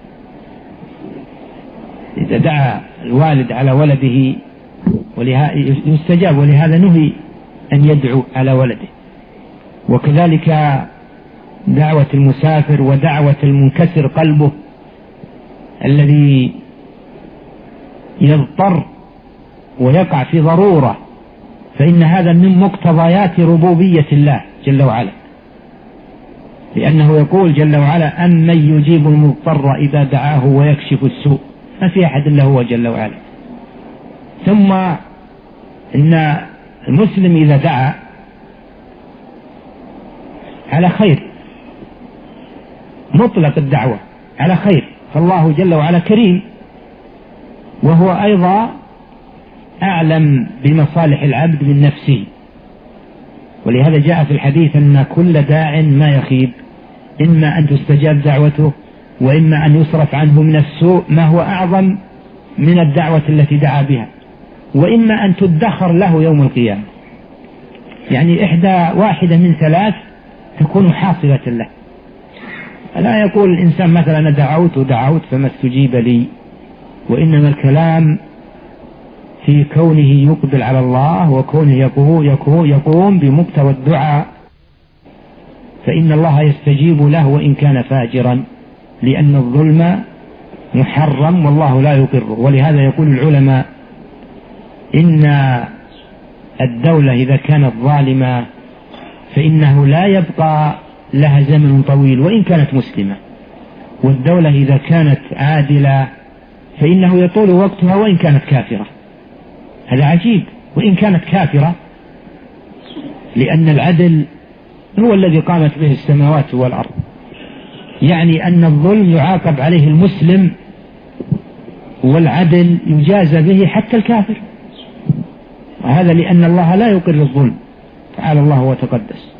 إذا دعا الوالد على ولده يستجاب، ولهذا نهي أن يدعو على ولده. وكذلك دعوة المسافر ودعوة المنكسر قلبه الذي يضطر ويقع في ضرورة، فإن هذا من مقتضيات ربوبية الله جل وعلا، لأنه يقول جل وعلا أمن يجيب المضطر إذا دعاه ويكشف السوء، ما في أحد إلا هو جل وعلا. ثم إن المسلم إذا دعا على خير، مطلق الدعوة على خير، فالله جل وعلا كريم، وهو أيضا أعلم بمصالح العبد من نفسه. ولهذا جاء في الحديث أن كل داع ما يخيب، إما أن تستجاب دعوته وإما أن يصرف عنه من السوء ما هو أعظم من الدعوة التي دعا بها، وإما أن تدخر له يوم القيامة. يعني واحدة من ثلاث تكون حاصلة له. لا يقول الإنسان مثلا أنا دعوت فما استجيب لي، وإنما الكلام في كونه يقبل على الله وكونه يقوم بمقتضى الدعاء، فإن الله يستجيب له وإن كان فاجرا، لأن الظلم محرم والله لا يقره. ولهذا يقول العلماء إن الدولة إذا كانت ظالمة فإنه لا يبقى لها زمن طويل وإن كانت مسلمة، والدولة إذا كانت عادلة فإنه يطول وقتها وإن كانت كافرة. هذا عجيب، وإن كانت كافرة، لأن العدل هو الذي قامت به السماوات والأرض، يعني أن الظلم يعاقب عليه المسلم والعدل يجازى به حتى الكافر، وهذا لأن الله لا يقر الظلم تعالى الله وتقدس.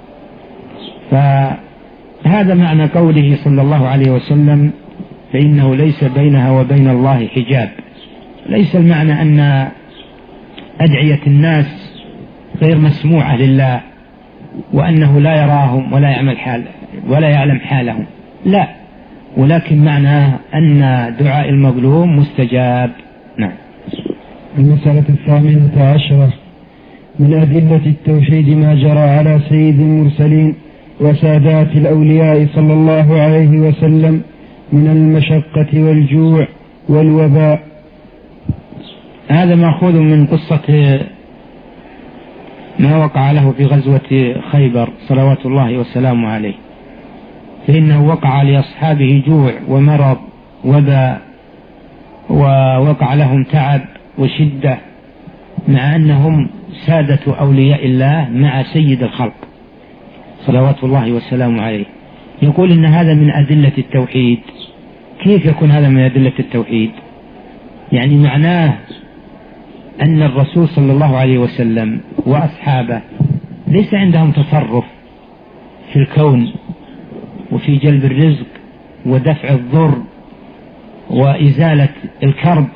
فهذا معنى قوله صلى الله عليه وسلم فإنه ليس بينها وبين الله حجاب. ليس المعنى أن أدعية الناس غير مسموعة لله وأنه لا يراهم ولا يعلم حالهم، لا، ولكن معناه أن دعاء المظلوم مستجاب. نعم. المسألة 18 من أدلة التوحيد ما جرى على سيد المرسلين وسادات الأولياء صلى الله عليه وسلم من المشقة والجوع والوباء. هذا مأخوذ من قصة ما وقع له في غزوة خيبر صلوات الله وسلامه عليه، فإنه وقع لأصحابه جوع ومرض وباء، ووقع لهم تعب وشدة، مع أنهم سادة أولياء الله مع سيد الخلق صلوات الله وسلامه عليه. يقول إن هذا من أدلة التوحيد. كيف يكون هذا من أدلة التوحيد؟ يعني معناه أن الرسول صلى الله عليه وسلم وأصحابه ليس عندهم تصرف في الكون وفي جلب الرزق ودفع الضر وإزالة الكرب،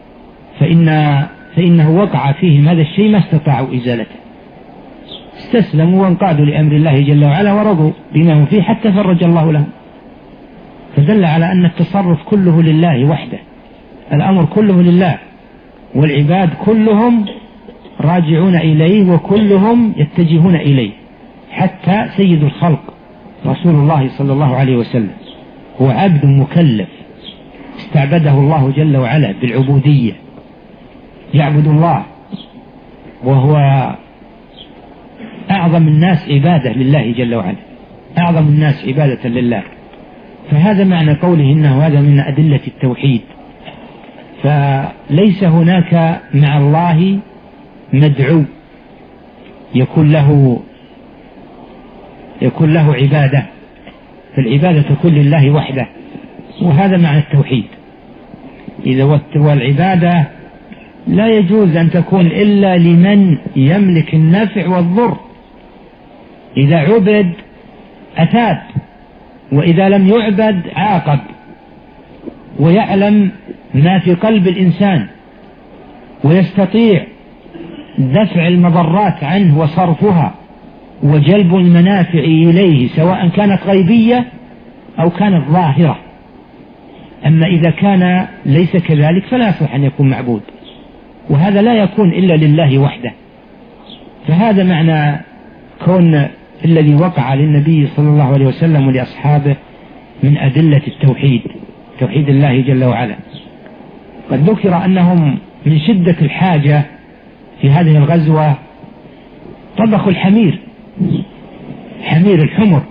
فإنه وقع فيهم هذا الشيء ما استطاعوا إزالته، استسلموا وانقادوا لأمر الله جل وعلا ورضوا بما هم فيه حتى فرج الله لهم. فدل على أن التصرف كله لله وحده، الأمر كله لله، والعباد كلهم راجعون إليه وكلهم يتجهون إليه، حتى سيد الخلق رسول الله صلى الله عليه وسلم هو عبد مكلف استعبده الله جل وعلا بالعبودية، يعبد الله وهو أعظم الناس عبادة لله جل وعلا، أعظم الناس عبادة لله. فهذا معنى قوله إنه هذا من أدلة التوحيد. فليس هناك مع الله مدعو يكون له عبادة، فالعبادة تكون لله وحده، وهذا معنى التوحيد. والعبادة لا يجوز أن تكون إلا لمن يملك النفع والضر. إذا عبد أثاب، وإذا لم يعبد عاقب، ويعلم ما في قلب الإنسان، ويستطيع دفع المضرات عنه وصرفها وجلب المنافع إليه، سواء كانت غيبية أو كانت ظاهرة. أما إذا كان ليس كذلك فلا يصح أن يكون معبود، وهذا لا يكون إلا لله وحده. فهذا معنى كون الذي وقع للنبي صلى الله عليه وسلم ولأصحابه من أدلة التوحيد، توحيد الله جل وعلا. قد ذكر أنهم من شدة الحاجة في هذه الغزوة طبخوا الحمير، حمير الحمر،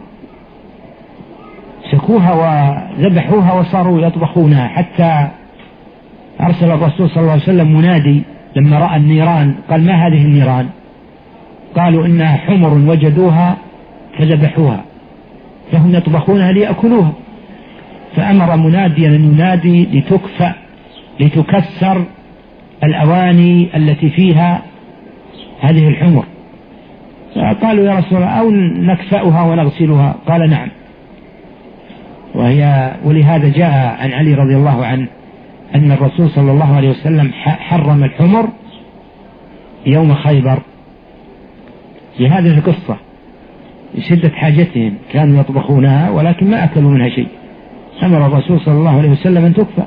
سكوها وذبحوها وصاروا يطبخونها، حتى أرسل الرسول صلى الله عليه وسلم منادي لما رأى النيران، قال: ما هذه النيران؟ قالوا: إنها حمر وجدوها فذبحوها، فهم يطبخونها ليأكلوها. فأمر مناديا أن ينادي لتكسر الأواني التي فيها هذه الحمر. قالوا: يا رسول الله، أو نكفأها ونغسلها؟ قال: نعم. ولهذا جاء عن علي رضي الله عنه أن الرسول صلى الله عليه وسلم حرم الحمر يوم خيبر لهذه القصة، لشدة حاجتهم كانوا يطبخونها ولكن ما أكلوا منها شيء، أمر الرسول صلى الله عليه وسلم أن تكفى.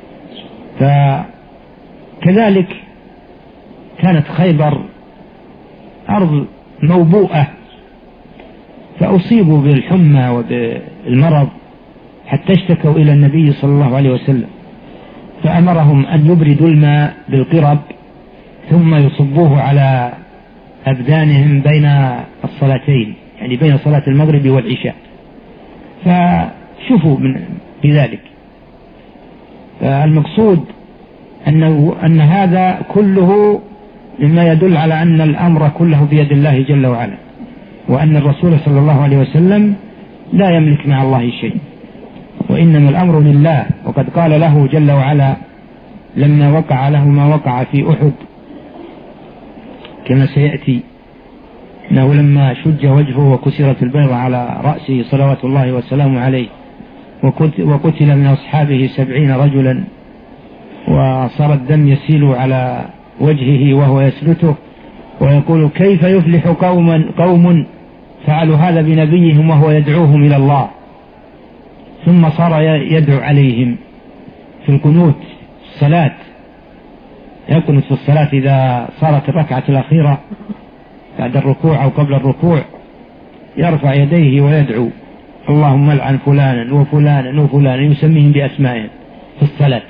فكذلك كانت خيبر أرض موبوءة، فأصيبوا بالحمى وبالمرض حتى اشتكوا إلى النبي صلى الله عليه وسلم، فأمرهم أن يبردوا الماء بالقرب ثم يصبوه على أبدانهم بين الصلاتين، يعني بين صلاة المغرب والعشاء، فشوفوا بذلك. فالمقصود أن هذا كله مما يدل على أن الأمر كله بيد الله جل وعلا، وأن الرسول صلى الله عليه وسلم لا يملك مع الله شيء، وإنما الأمر لله. وقد قال له جل وعلا لما وقع له ما وقع في أحد كما سيأتي، أنه لما شج وجهه وكسرت البيضة على رأسه صلوات الله وسلامه عليه، وقتل من أصحابه 70 رجلا، وصار الدم يسيل على وجهه وهو يسلته ويقول: كيف يفلح قوم فعلوا هذا بنبيهم وهو يدعوهم إلى الله. ثم صار يدعو عليهم في القنوت الصلاة، يقنت في الصلاة إذا صارت الركعة الأخيرة بعد الركوع أو قبل الركوع، يرفع يديه ويدعو: اللهم العن فلانا وفلانا وفلانا، يسميهم بأسمائهم في الصلاة،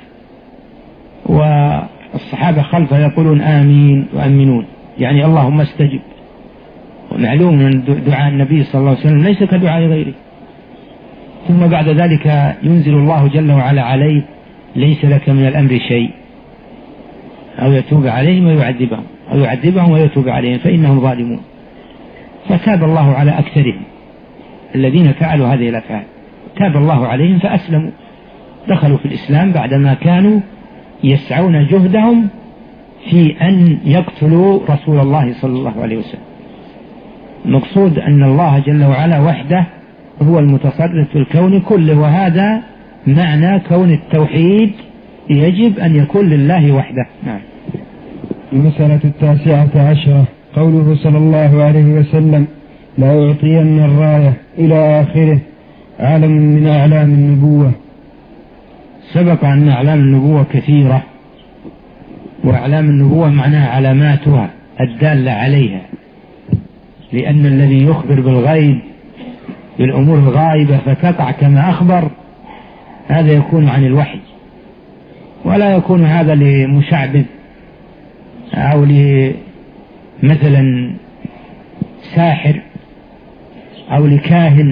والصحابة خلفه يقولون آمين وأمنون، يعني اللهم استجب. ومعلوم أن دعاء النبي صلى الله عليه وسلم ليس كدعاء غيره. ثم بعد ذلك ينزل الله جل وعلا عليه: ليس لك من الأمر شيء، أو يتوب عليهم ويعذبهم، أو يعذبهم ويتوب عليهم فإنهم ظالمون. فتاب الله على أكثرهم الذين فعلوا هذه الأفعال، تاب الله عليهم فأسلموا، دخلوا في الإسلام بعدما كانوا يسعون جهدهم في أن يقتلوا رسول الله صلى الله عليه وسلم. المقصود أن الله جل وعلا وحده هو المتصرف في الكون كله، وهذا معنى كون التوحيد يجب أن يكون لله وحده. نعم. المسألة 19 قوله صلى الله عليه وسلم: لا أعطين الراية إلى آخره، علم من أعلام النبوة. سبق أن أعلام النبوة كثيرة، وأعلام النبوة معناها علاماتها الدالة عليها، لأن الذي يخبر بالغيب بالأمور الغائبة فتقع كما أخبر هذا يكون عن الوحي، ولا يكون هذا لمشعبذ أو لمثلا ساحر أو لكاهن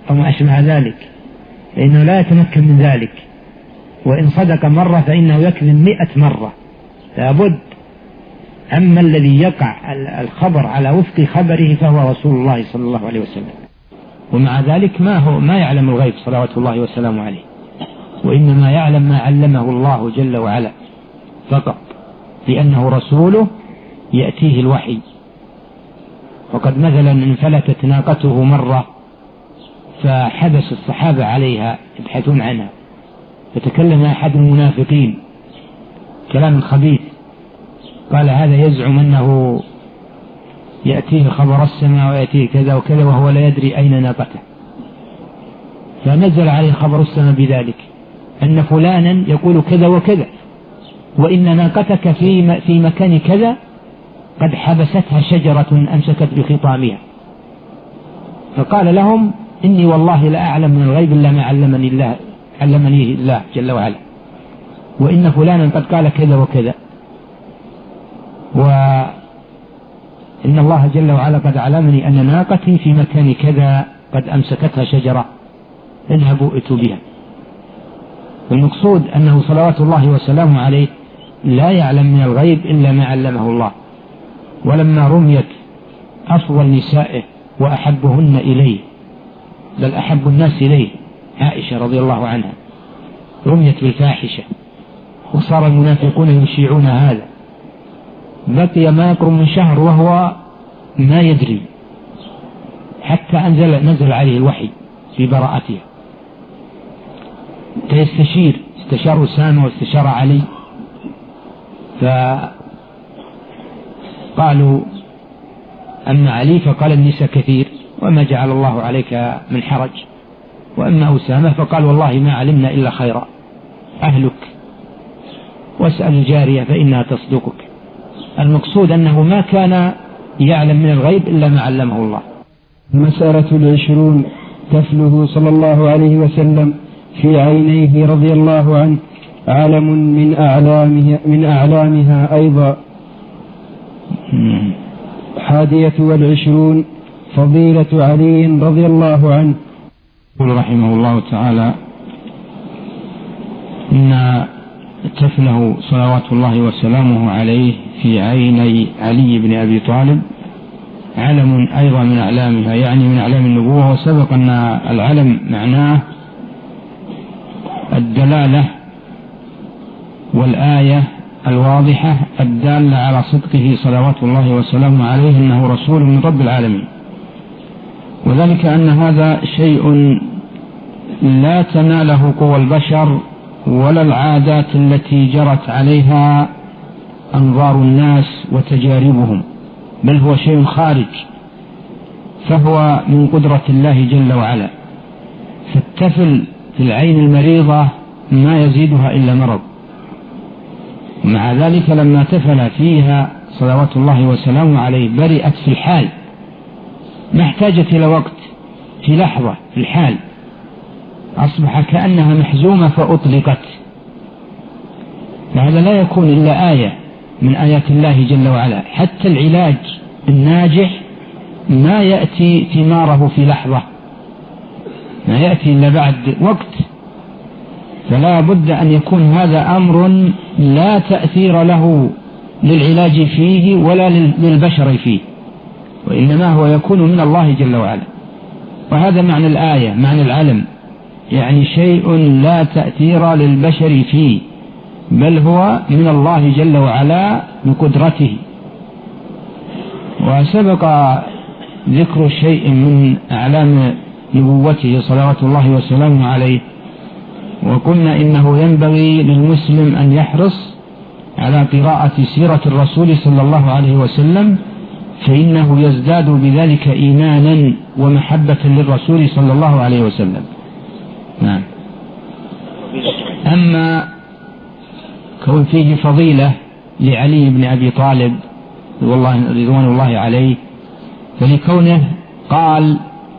أو ما أشبه ذلك، لأنه لا يتمكن من ذلك، وإن صدق مرة فإنه يكذب 100 مرة لابد. أما الذي يقع الخبر على وفق خبره فهو رسول الله صلى الله عليه وسلم، ومع ذلك ما يعلم الغيب صلوات الله وسلامه عليه، وإنما يعلم ما علمه الله جل وعلا فقط، لأنه رسوله يأتيه الوحي. وقد مثلا انفلتت ناقته مرة فحبس الصحابة عليها يبحثون عنها، فتكلم أحد المنافقين كلام خبيث، قال هذا يزعم أنه يأتيه خبر السماء ويأتيه كذا وكذا وهو لا يدري أين ناقته، فنزل عليه خبر السماء بذلك أن فلانا يقول كذا وكذا، وإن ناقتك في مكان كذا قد حبستها شجرة أمسكت بخطامها. فقال لهم إني والله لا أعلم من الغيب إلا ما علمني الله جل وعلا، وإن فلانا قد قال كذا وكذا، وإن الله جل وعلا قد علمني أن ناقتي في مكان كذا قد أمسكتها شجرة، اذهبوا ائتوا بها. والمقصود أنه صلوات الله وسلامه عليه لا يعلم من الغيب إلا ما علمه الله. ولما رميت أفضل نسائه وأحبهن إليه، بل أحب الناس إليه عائشة رضي الله عنها، رميت بالفاحشة وصار المنافقون يشيعون هذا، بقي ما يقرب من شهر وهو ما يدري، حتى نزل عليه الوحي في براءتها، استشار أسامة واستشار علي، فقالوا أما علي فقال النساء كثير وما جعل الله عليك من حرج، وأما أسامة فقال والله ما علمنا إلا خيرا، أهلك واسأل الجارية فإنها تصدقك. المقصود أنه ما كان يعلم من الغيب إلا ما علمه الله. المسألة 20 كفله صلى الله عليه وسلم في عينيه رضي الله عنه علم من أعلامها أيضا. 21 فضيلة علي رضي الله عنه. يقول رحمه الله تعالى إن كفله صلوات الله وسلامه عليه في عيني علي بن أبي طالب علم أيضا من أعلامها، يعني من أعلام النبوة. وسبق أن العلم معناه الدلالة والآية الواضحة الدالة على صدقه صلوات الله وسلامه عليه أنه رسول من رب العالمين، وذلك أن هذا شيء لا تناله قوى البشر ولا العادات التي جرت عليها أنظار الناس وتجاربهم، بل هو شيء خارج، فهو من قدرة الله جل وعلا. فالتفل في العين المريضة ما يزيدها إلا مرض، ومع ذلك لما تفل فيها صلوات الله وسلامه عليه برئت في الحال، ما احتاجت إلى وقت، في لحظة في الحال أصبح كأنها محزومة فأطلقت. وهذا لا يكون إلا آية من آيات الله جل وعلا. حتى العلاج الناجح ما يأتي ثماره في لحظة، ما يأتي إلا بعد وقت، فلا بد أن يكون هذا أمر لا تأثير له للعلاج فيه ولا للبشر فيه، وإنما هو يكون من الله جل وعلا. وهذا معنى الآية، معنى العلم، يعني شيء لا تأثير للبشر فيه، بل هو من الله جل وعلا بقدرته. وسبق ذكر شيء من أعلام نبوته صلوات الله وسلامه عليه، وقلنا إنه ينبغي للمسلم أن يحرص على قراءة سيرة الرسول صلى الله عليه وسلم، فإنه يزداد بذلك إيمانا ومحبة للرسول صلى الله عليه وسلم. نعم. أما كون فيه فضيلة لعلي بن أبي طالب رضوان الله عليه، فلكونه قال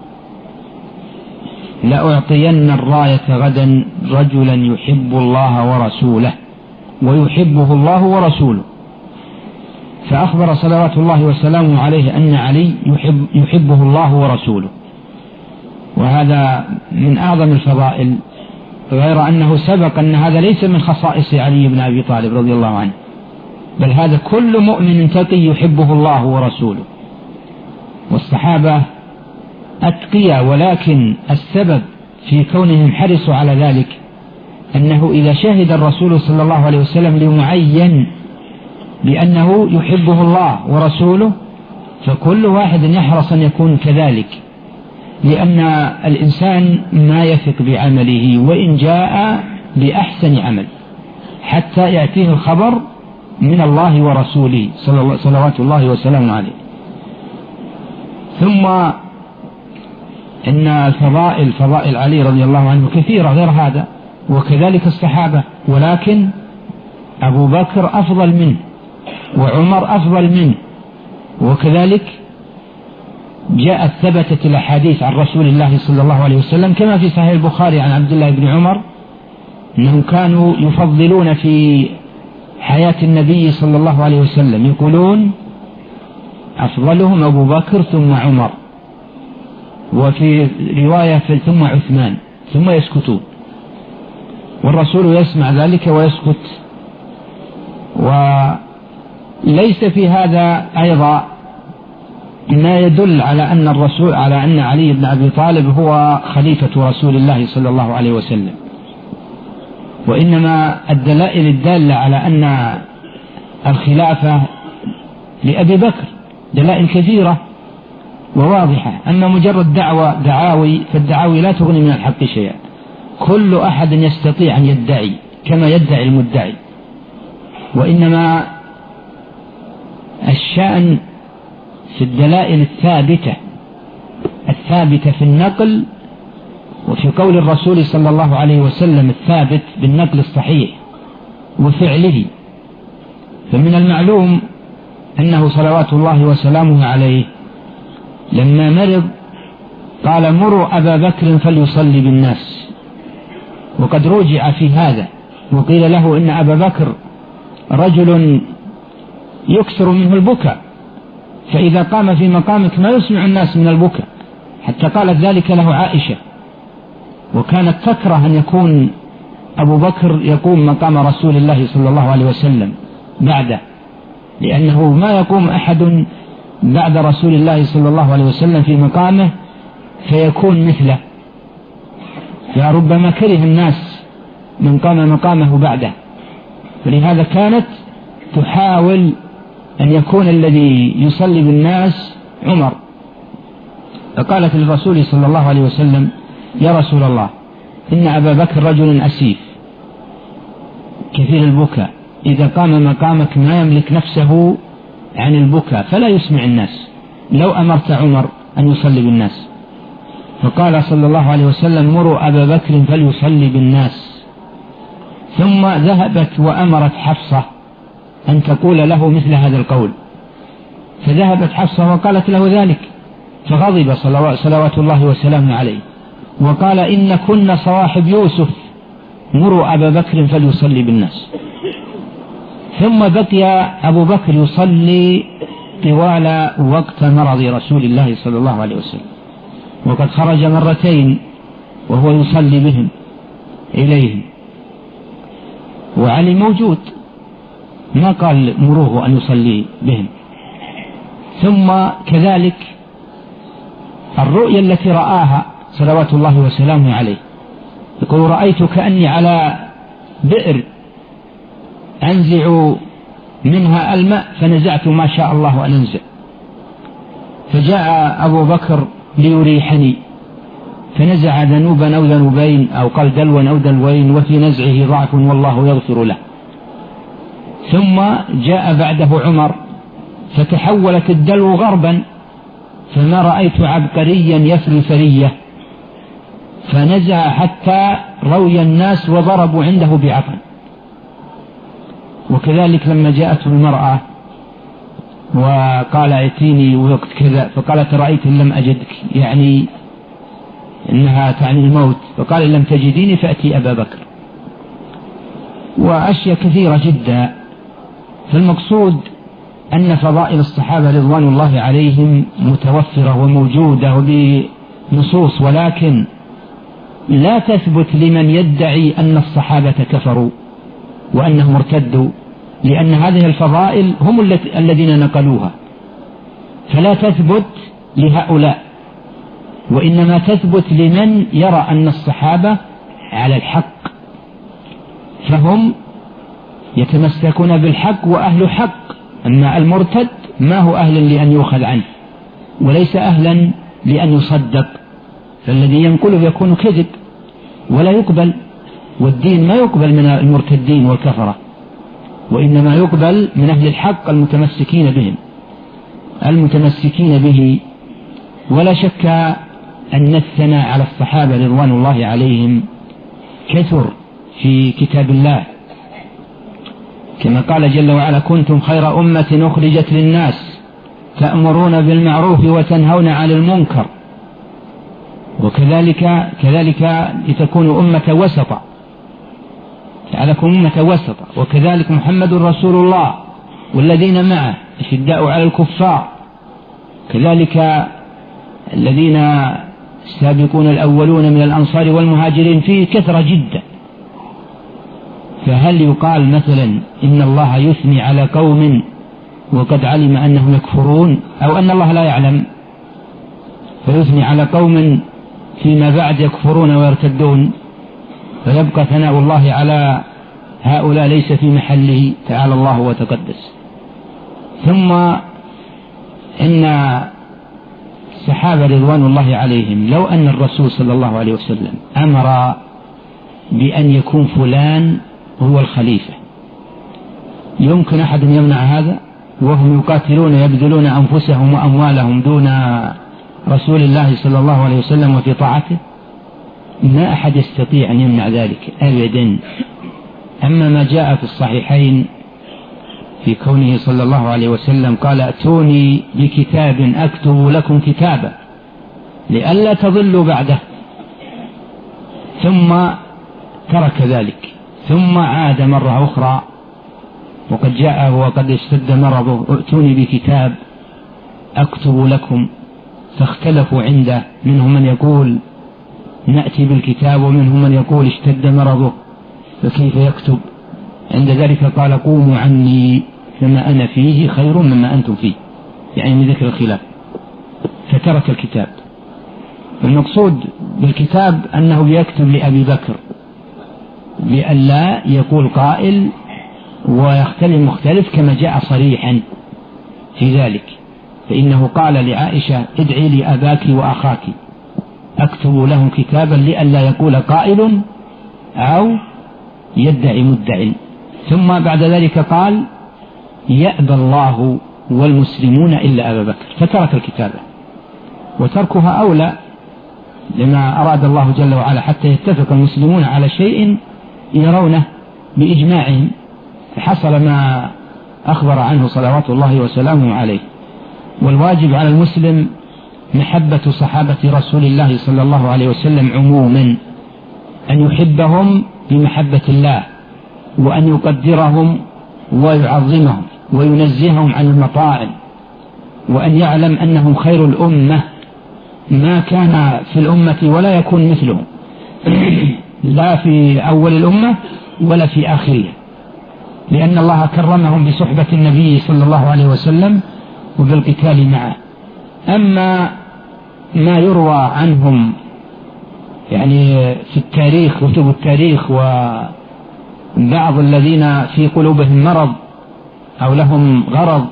لأعطين الراية غدا رجلا يحب الله ورسوله ويحبه الله ورسوله، فأخبر صلوات الله وسلامه عليه أن علي يحبه الله ورسوله، وهذا من أعظم الفضائل، غير أنه سبق أن هذا ليس من خصائص علي بن أبي طالب رضي الله عنه، بل هذا كل مؤمن تقي يحبه الله ورسوله. والصحابة أتقياء، ولكن السبب في كونهم حرصوا على ذلك أنه إذا شهد الرسول صلى الله عليه وسلم لمعين بأنه يحبه الله ورسوله، فكل واحد يحرص أن يكون كذلك، لأن الإنسان ما يثق بعمله وإن جاء بأحسن عمل حتى يأتيه الخبر من الله ورسوله صلوات الله وسلامه عليه. ثم إن فضائل علي رضي الله عنه كثيرة غير هذا، وكذلك الصحابة، ولكن أبو بكر أفضل منه، وعمر أفضل منه، وكذلك جاءت ثبتت الأحاديث عن رسول الله صلى الله عليه وسلم كما في صحيح البخاري عن عبد الله بن عمر أنهم كانوا يفضلون في حياة النبي صلى الله عليه وسلم، يقولون أفضلهم أبو بكر ثم عمر، وفي رواية ثم عثمان، ثم يسكتون، والرسول يسمع ذلك ويسكت. وليس في هذا أيضا ما يدل على أن علي بن أبي طالب هو خليفة رسول الله صلى الله عليه وسلم، وإنما الدلائل الدالة على أن الخلافة لأبي بكر دلائل كثيرة وواضحة. أما مجرد دعاوي فالدعاوي لا تغني من الحق شيئا، كل أحد يستطيع أن يدعي كما يدعي المدعي، وإنما الشأن في الدلائل الثابتة في النقل، وفي قول الرسول صلى الله عليه وسلم الثابت بالنقل الصحيح وفعله. فمن المعلوم أنه صلوات الله وسلامه عليه لما مرض قال مروا أبا بكر فليصلي بالناس، وقد رجع في هذا وقيل له إن أبا بكر رجل يكثر منه البكاء، فإذا قام في مقامك ما يسمع الناس من البكاء، حتى قالت ذلك له عائشة، وكانت تكره أن يكون أبو بكر يقوم مقام رسول الله صلى الله عليه وسلم بعده، لأنه ما يقوم أحد بعد رسول الله صلى الله عليه وسلم في مقامه فيكون مثله، فربما كره الناس من قام مقامه بعده. فلهذا كانت تحاول أن يكون الذي يصلي بالناس عمر، فقالت للرسول صلى الله عليه وسلم يا رسول الله إن أبا بكر رجل أسيف كثير البكاء، إذا قام مقامك ما يملك نفسه عن البكاء فلا يسمع الناس، لو أمرت عمر أن يصلي بالناس. فقال صلى الله عليه وسلم مروا أبا بكر فليصلي بالناس. ثم ذهبت وأمرت حفصة أن تقول له مثل هذا القول، فذهبت حفصة وقالت له ذلك، فغضب صلوات الله وسلامه عليه وقال إن كنا صواحب يوسف، مروا أبا بكر فليصلي بالناس. ثم بقي أبو بكر يصلي طوال وقت مرض رسول الله صلى الله عليه وسلم، وقد خرج مرتين وهو يصلي بهم إليهم، وعلي موجود ما قال مروه أن يصلي بهم. ثم كذلك الرؤيا التي رآها صلوات الله وسلامه عليه، يقول رأيت كأني على بئر أنزع منها الماء فنزعت ما شاء الله أن أنزع، فجاء أبو بكر ليريحني فنزع ذنوبا أو ذنوبين أو قال دلوا أو دلوين، وفي نزعه ضعف والله يغفر له. ثم جاء بعده عمر فتحولت الدلو غربا، فما رأيت عبقريا يفري فرية، فنزع حتى روي الناس وضربوا عنده بعفن. وكذلك لما جاءته المرأة وقال ائتيني وقت كذا، فقالت رأيت إن لم أجدك، يعني إنها تعني الموت، فقال إن لم تجديني فأتي أبا بكر، وأشياء كثيرة جدا. فالمقصود أن فضائل الصحابة رضوان الله عليهم متوفرة وموجودة نصوص، ولكن لا تثبت لمن يدعي أن الصحابة كفروا وأنهم ارتدوا، لأن هذه الفضائل هم الذين نقلوها، فلا تثبت لهؤلاء، وإنما تثبت لمن يرى أن الصحابة على الحق، فهم يتمسكون بالحق وأهل حق. أما المرتد ما هو أهل لأن يؤخذ عنه، وليس أهلا لأن يصدق، فالذي ينقله يكون كذب ولا يقبل، والدين ما يقبل من المرتدين والكفرة، وإنما يقبل من أهل الحق المتمسكين بهم المتمسكين به. ولا شك أن الثناء على الصحابة رضوان الله عليهم كثر في كتاب الله، كما قال جل وعلا: كنتم خير أمة أخرجت للناس تأمرون بالمعروف وتنهون عن المنكر. وكذلك لتكونوا أمة وسطا، جعلكم أمة وسطا. وكذلك محمد رسول الله والذين معه أشداء على الكفار، كذلك الذين السابقون الأولون من الأنصار والمهاجرين في كثرة جدا. فهل يقال مثلا إن الله يثني على قوم وقد علم أنهم يكفرون، أو أن الله لا يعلم فيثني على قوم فيما بعد يكفرون ويرتدون، فيبقى ثناء الله على هؤلاء ليس في محله، تعالى الله وتقدس. ثم إن الصحابة رضوان الله عليهم لو أن الرسول صلى الله عليه وسلم أمر بأن يكون فلان هو الخليفة، يمكن أحد يمنع هذا؟ وهم يقاتلون يبذلون أنفسهم وأموالهم دون رسول الله صلى الله عليه وسلم وفي طاعته، ما أحد يستطيع أن يمنع ذلك أبدا. أما ما جاء في الصحيحين في كونه صلى الله عليه وسلم قال: ائتوني بكتاب أكتب لكم كتابا لئلا تضلوا بعده، ثم ترك ذلك، ثم عاد مرة أخرى وقد جاء وقد اشتد مرضه: ائتوني بكتاب أكتب لكم، فاختلفوا عنده، منهم من يقول نأتي بالكتاب ومنهم من يقول اشتد مرضه فكيف يكتب. عند ذلك قال: قوموا عني فما أنا فيه خير مما أنتم فيه، يعني من ذكر الخلاف، فترك الكتاب. المقصود بالكتاب أنه يكتب لأبي بكر لئلا يقول قائل ويختلف مختلف، كما جاء صريحا في ذلك، فإنه قال لعائشة: ادعي لي أباك وأخاك أكتب لهم كتابا لئلا يقول قائل أو يدعي مدعي. ثم بعد ذلك قال: يأبى الله والمسلمون إلا أبا بكر، فترك الكتابة، وتركها أولى لما أراد الله جل وعلا حتى يتفق المسلمون على شيء يرونه بإجماعهم، فحصل ما أخبر عنه صلوات الله وسلامه عليه. والواجب على المسلم محبة صحابة رسول الله صلى الله عليه وسلم عموما، أن يحبهم بمحبة الله، وأن يقدرهم ويعظمهم وينزههم عن المطاعن، وأن يعلم أنهم خير الأمة، ما كان في الأمة ولا يكون مثلهم لا في أول الأمة ولا في آخرها، لأن الله كرمهم بصحبة النبي صلى الله عليه وسلم وبالقتال معه. أما ما يروى عنهم يعني في التاريخ، كتب التاريخ، وبعض الذين في قلوبهم مرض أو لهم غرض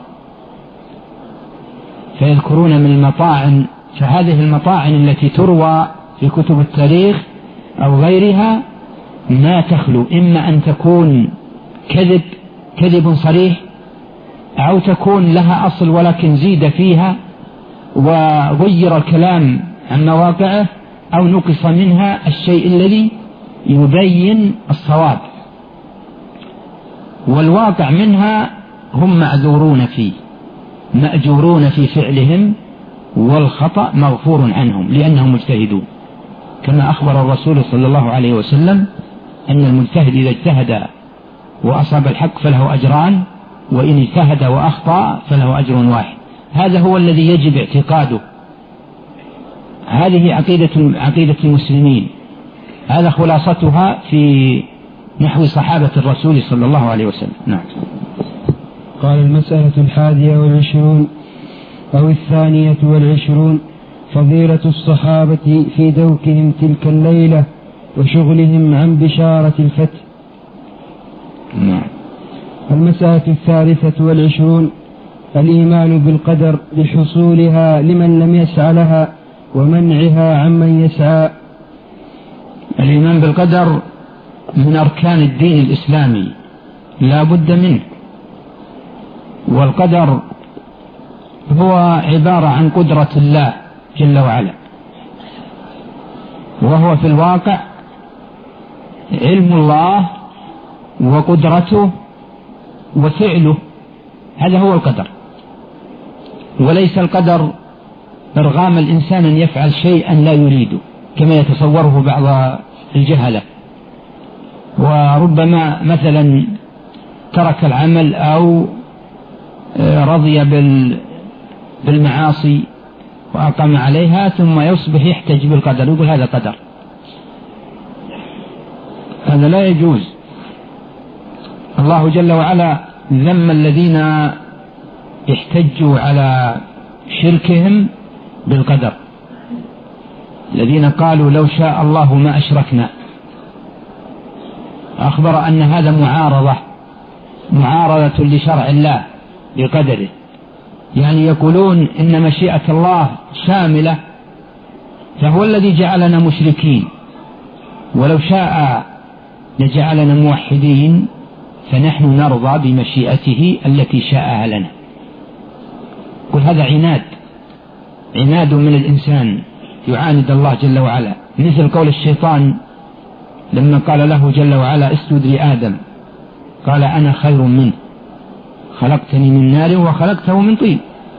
فيذكرون من المطاعن، فهذه المطاعن التي تروى في كتب التاريخ أو غيرها ما تخلو إما أن تكون كذب صريح، أو تكون لها أصل ولكن زيد فيها وغير الكلام عن مواقعه، أو نقص منها الشيء الذي يبين الصواب، والواقع منها هم معذورون فيه، مأجورون في فعلهم، والخطأ مغفور عنهم لأنهم مجتهدون، كما أخبر الرسول صلى الله عليه وسلم أن المجتهد إذا اجتهد وأصاب الحق فله أجران، وإن اجتهد وأخطأ فله أجر واحد. هذا هو الذي يجب اعتقاده هذه عقيدة المسلمين، هذا خلاصتها في نحو صحابة الرسول صلى الله عليه وسلم. نعم. قال: المسألة 21 أو 22 فضيلة الصحابة في دوكهم تلك الليلة وشغلهم عن بشارة الفتح. نعم. المسألة 23 الإيمان بالقدر لحصولها لمن لم يسعى لها ومنعها عمن يسعى. الإيمان بالقدر من أركان الدين الإسلامي لا بد منه، والقدر هو عبارة عن قدرة الله جل وعلا، وهو في الواقع علم الله وقدرته وفعله، هذا هو القدر. وليس القدر إرغام الإنسان أن يفعل شيئا لا يريده كما يتصوره بعض الجهلة، وربما مثلا ترك العمل أو رضي بالمعاصي وأقام عليها ثم يصبح يحتج بالقدر، يقول هذا قدر. هذا لا يجوز. الله جل وعلا ذم الذين احتجوا على شركهم بالقدر، الذين قالوا لو شاء الله ما أشركنا. أخبر أن هذا معارضة لشرع الله بقدره، يعني يقولون إن مشيئة الله شاملة، فهو الذي جعلنا مشركين، ولو شاء لجعلنا موحدين، فنحن نرضى بمشيئته التي شاءها لنا. قل هذا عناد من الإنسان يعاند الله جل وعلا، مثل قول الشيطان لما قال له جل وعلا اسجد لآدم قال أنا خير منه خلقتني من نار وخلقته من طين،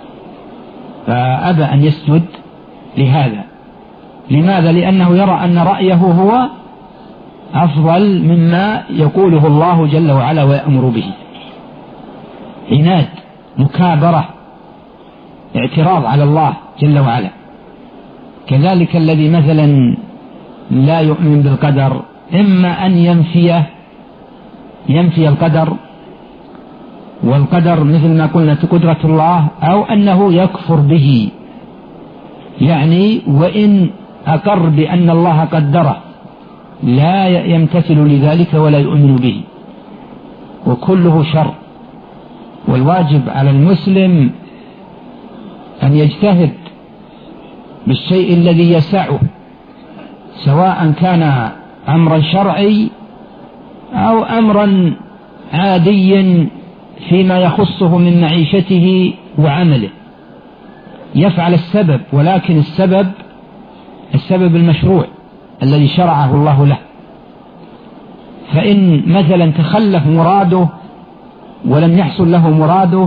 فأبى أن يسجد لهذا. لماذا؟ لأنه يرى أن رأيه هو أفضل مما يقوله الله جل وعلا ويأمر به. عناد، مكابرة، اعتراض على الله جل وعلا. كذلك الذي مثلا لا يؤمن بالقدر إما أن ينفي القدر، والقدر مثل ما قلنا قدرة الله، أو أنه يكفر به، يعني وإن أقر بأن الله قدره لا يمتثل لذلك ولا يؤمن به، وكله شر. والواجب على المسلم أن يجتهد بالشيء الذي يسعه، سواء كان أمرا شرعي أو أمرا عادي فيما يخصه من معيشته وعمله، يفعل السبب، ولكن السبب المشروع الذي شرعه الله له. فإن مثلا تخلف مراده ولم يحصل له مراده،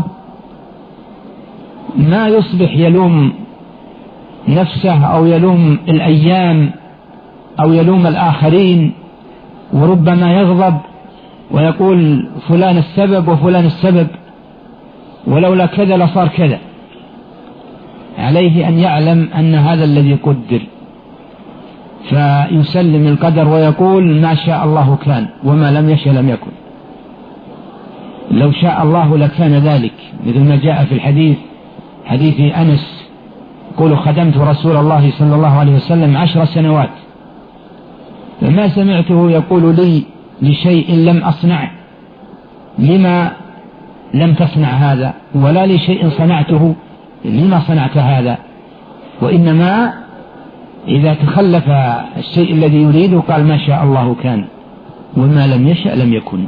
ما يصبح يلوم نفسه أو يلوم الأيام أو يلوم الآخرين، وربما يغضب ويقول فلان السبب وفلان السبب، ولولا كذا لصار كذا. عليه أن يعلم أن هذا الذي قدر، فيسلم القدر ويقول ما شاء الله كان وما لم يشأ لم يكن. لو شاء الله لكان ذلك، مثل ما جاء في حديث أنس يقول خدمت رسول الله صلى الله عليه وسلم 10 سنوات، فما سمعته يقول لي لشيء لم أصنعه لما لم تصنع هذا، ولا لشيء صنعته لما صنعت هذا، وإنما إذا تخلف الشيء الذي يريده قال ما شاء الله كان وما لم يشأ لم يكن.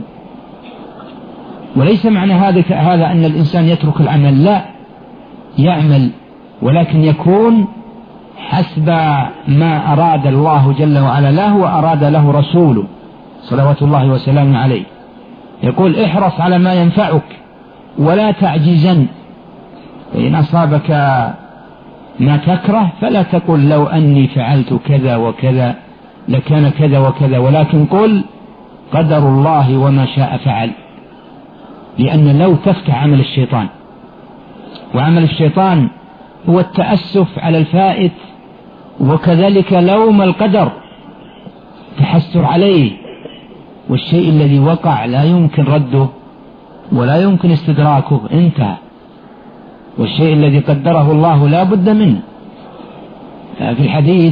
وليس معنى هذا أن الإنسان يترك العمل، لا، يعمل، ولكن يكون حسب ما أراد الله جل وعلا له وأراد له رسوله صلوات الله وسلامه عليه. يقول احرص على ما ينفعك ولا تعجزن، فإن أصابك ما تكره فلا تقل لو أني فعلت كذا وكذا لكان كذا وكذا، ولكن قل قدر الله وما شاء فعل، لأن لو تفتح عمل الشيطان، وعمل الشيطان هو التأسف على الفائت وكذلك لوم القدر تحسر عليه، والشيء الذي وقع لا يمكن رده ولا يمكن استدراكه، انتهى. والشيء الذي قدره الله لا بد منه. في الحديث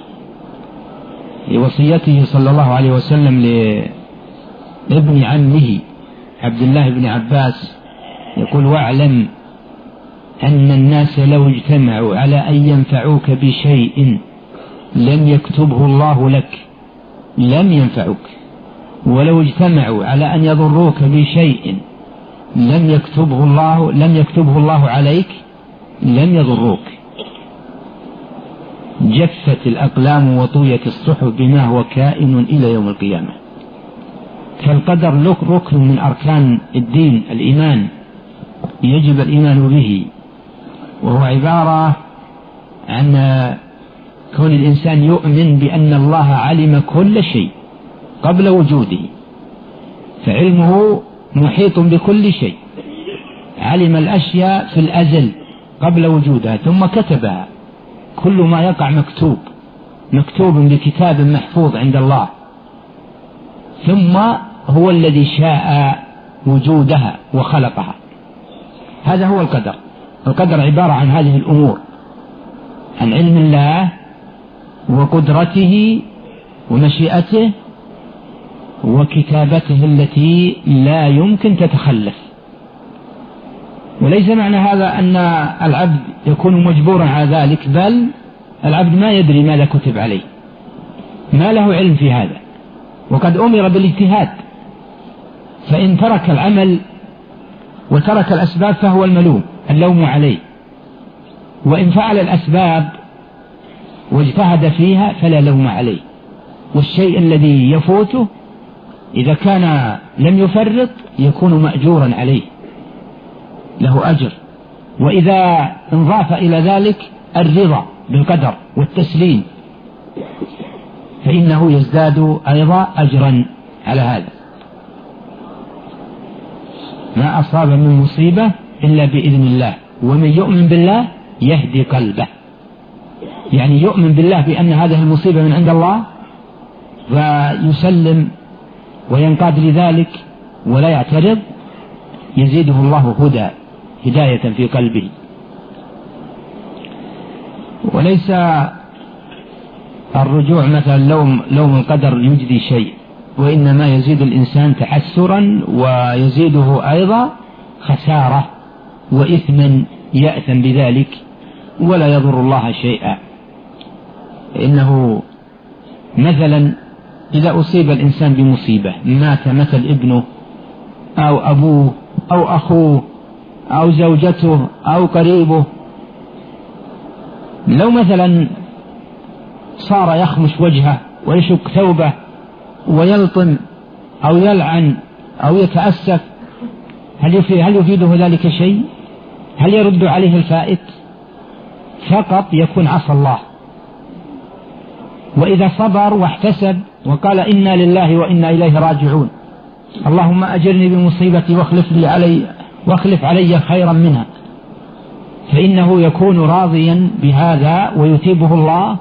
لوصيته صلى الله عليه وسلم لابن عمه عبد الله بن عباس يقول: واعلم أن الناس لو اجتمعوا على أن ينفعوك بشيء لم يكتبه الله لك لم ينفعوك، ولو اجتمعوا على أن يضروك بشيء لم يكتبه الله عليك لم يضروك. جفت الأقلام وطويت الصحف بما هو كائن إلى يوم القيامة. فالقدر ركن من أركان الدين، الإيمان، يجب الإيمان به، وهو عبارة عن كون الإنسان يؤمن بأن الله علم كل شيء قبل وجوده، فعلمه محيط بكل شيء، علم الأشياء في الأزل قبل وجودها ثم كتبها. كل ما يقع مكتوب بكتاب محفوظ عند الله، ثم هو الذي شاء وجودها وخلقها. هذا هو القدر. القدر عبارة عن هذه الأمور، عن علم الله وقدرته ومشيئته وكتابته التي لا يمكن تتخلف. وليس معنى هذا أن العبد يكون مجبورا على ذلك، بل العبد ما يدري ماذا كتب عليه، ما له علم في هذا، وقد أمر بالاجتهاد، فإن ترك العمل وترك الأسباب فهو اللوم عليه، وإن فعل الأسباب واجتهد فيها فلا لوم عليه. والشيء الذي يفوته إذا كان لم يفرط يكون مأجورا عليه، له أجر. وإذا انضاف إلى ذلك الرضا بالقدر والتسليم فإنه يزداد أيضا أجرا على هذا. ما أصاب من مصيبة إلا بإذن الله، ومن يؤمن بالله يهدي قلبه. يعني يؤمن بالله بأن هذه المصيبة من عند الله فيسلم وينقاد لذلك ولا يعترض، يزيده الله هداية في قلبه. وليس الرجوع مثلا لوم القدر يجدي شيء، وإنما يزيد الإنسان تحسرا ويزيده أيضا خسارة وإثما يأثم بذلك ولا يضر الله شيئا. إنه مثلا إذا أصيب الإنسان بمصيبة، مات مثل ابنه أو أبوه أو أخوه أو زوجته أو قريبه، لو مثلا صار يخمش وجهه ويشق ثوبه ويلطم أو يلعن أو يتأسف، هل يفيده ذلك شيء؟ هل يرد عليه الفائت؟ فقط يكون عصى الله. وإذا صبر واحتسب وقال إنا لله وإنا إليه راجعون، اللهم أجرني بمصيبتي واخلف علي خيرا منها، فإنه يكون راضيا بهذا ويثيبه الله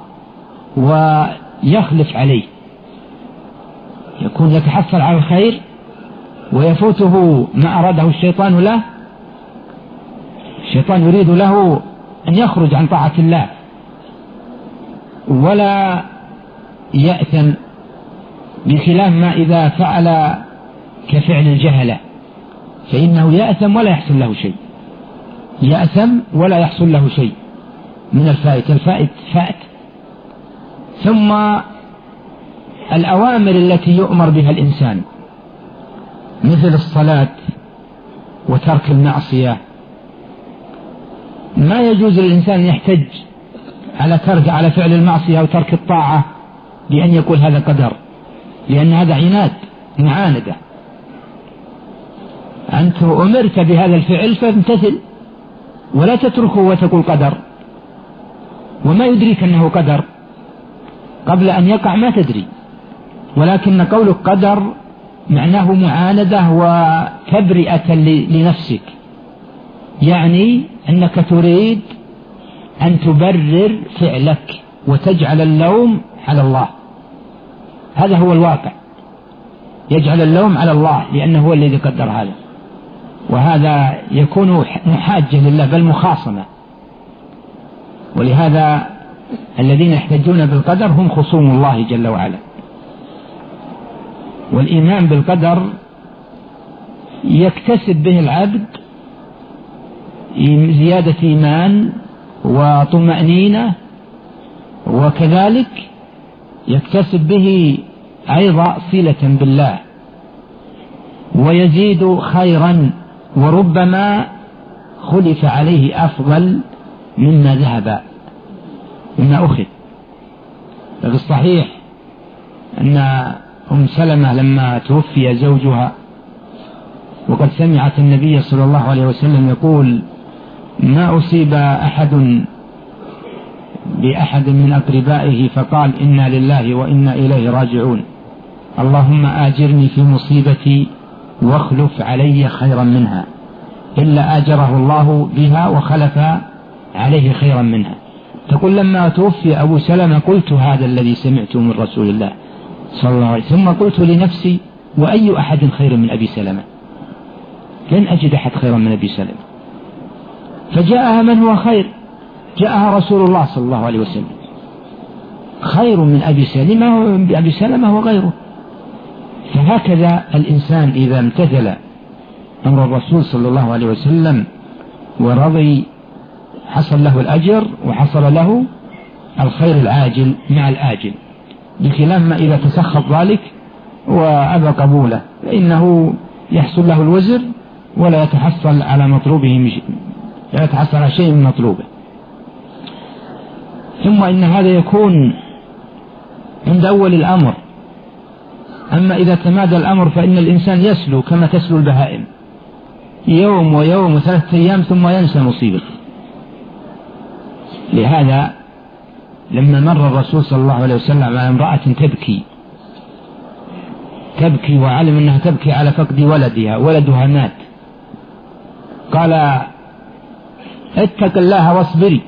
ويخلف عليه، يكون يتحصل على الخير ويفوته ما أراده الشيطان له. الشيطان يريد له أن يخرج عن طاعة الله ولا يأثم، بخلاف ما إذا فعل كفعل الجهلة فإنه يأثم ولا يحصل له شيء، يأثم ولا يحصل له شيء من الفائت فائت. ثم الأوامر التي يؤمر بها الإنسان مثل الصلاة وترك المعصية، ما يجوز للإنسان يحتج على فعل المعصية أو ترك الطاعة بأن يقول هذا قدر، لأن هذا عناد معاندة. أنت أمرت بهذا الفعل فامتثل ولا تتركه وتقول قدر، وما يدريك أنه قدر قبل أن يقع ما تدري. ولكن قولك قدر معناه معاندة وتبرئة لنفسك، يعني أنك تريد أن تبرر فعلك وتجعل اللوم على الله. هذا هو الواقع، يجعل اللوم على الله لأنه هو الذي قدر هذا، وهذا يكون محاجة لله بل مخاصمة. ولهذا الذين يحتجون بالقدر هم خصوم الله جل وعلا. والإيمان بالقدر يكتسب به العبد زيادة إيمان وطمأنينة، وكذلك يكتسب به أيضا صلة بالله، ويزيد خيرا، وربما خلف عليه أفضل مما ذهب مما أخذ. ففي الصحيح أن أم سلمة لما توفي زوجها وقد سمعت النبي صلى الله عليه وسلم يقول: ما أصيب أحد بأحد من أقربائه فقال إنا لله وإنا إليه راجعون، اللهم آجرني في مصيبتي واخلف علي خيرا منها، إلا آجره الله بها وخلف عليه خيرا منها. تقول: لما توفي أبو سلمة قلت هذا الذي سمعته من رسول الله صلى الله عليه وسلم، ثم قلت لنفسي: وأي أحد خير من أبي سلمة؟ لن أجد أحد خيرا من أبي سلمة. فجاءها من هو خير، جاءها رسول الله صلى الله عليه وسلم، خير من أبي سلمة وغيره. فهكذا الإنسان إذا امتثل أمر الرسول صلى الله عليه وسلم ورضي حصل له الأجر وحصل له الخير العاجل مع الآجل، بخلاف ما إذا تسخط ذلك وأبى قبوله فإنه يحصل له الوزر ولا يتحصل على مطلوبه، لا يتحصل على شيء من مطلوبه. ثم إن هذا يكون عند أول الأمر، أما إذا تمادى الأمر فإن الإنسان يسلو كما تسلو البهائم، يوم ويوم وثلاثة أيام ثم ينسى مصيبته. لهذا لما مر الرسول صلى الله عليه وسلم على امرأة تبكي وعلم أنها تبكي على فقد ولدها مات، قال: اتق الله واصبري،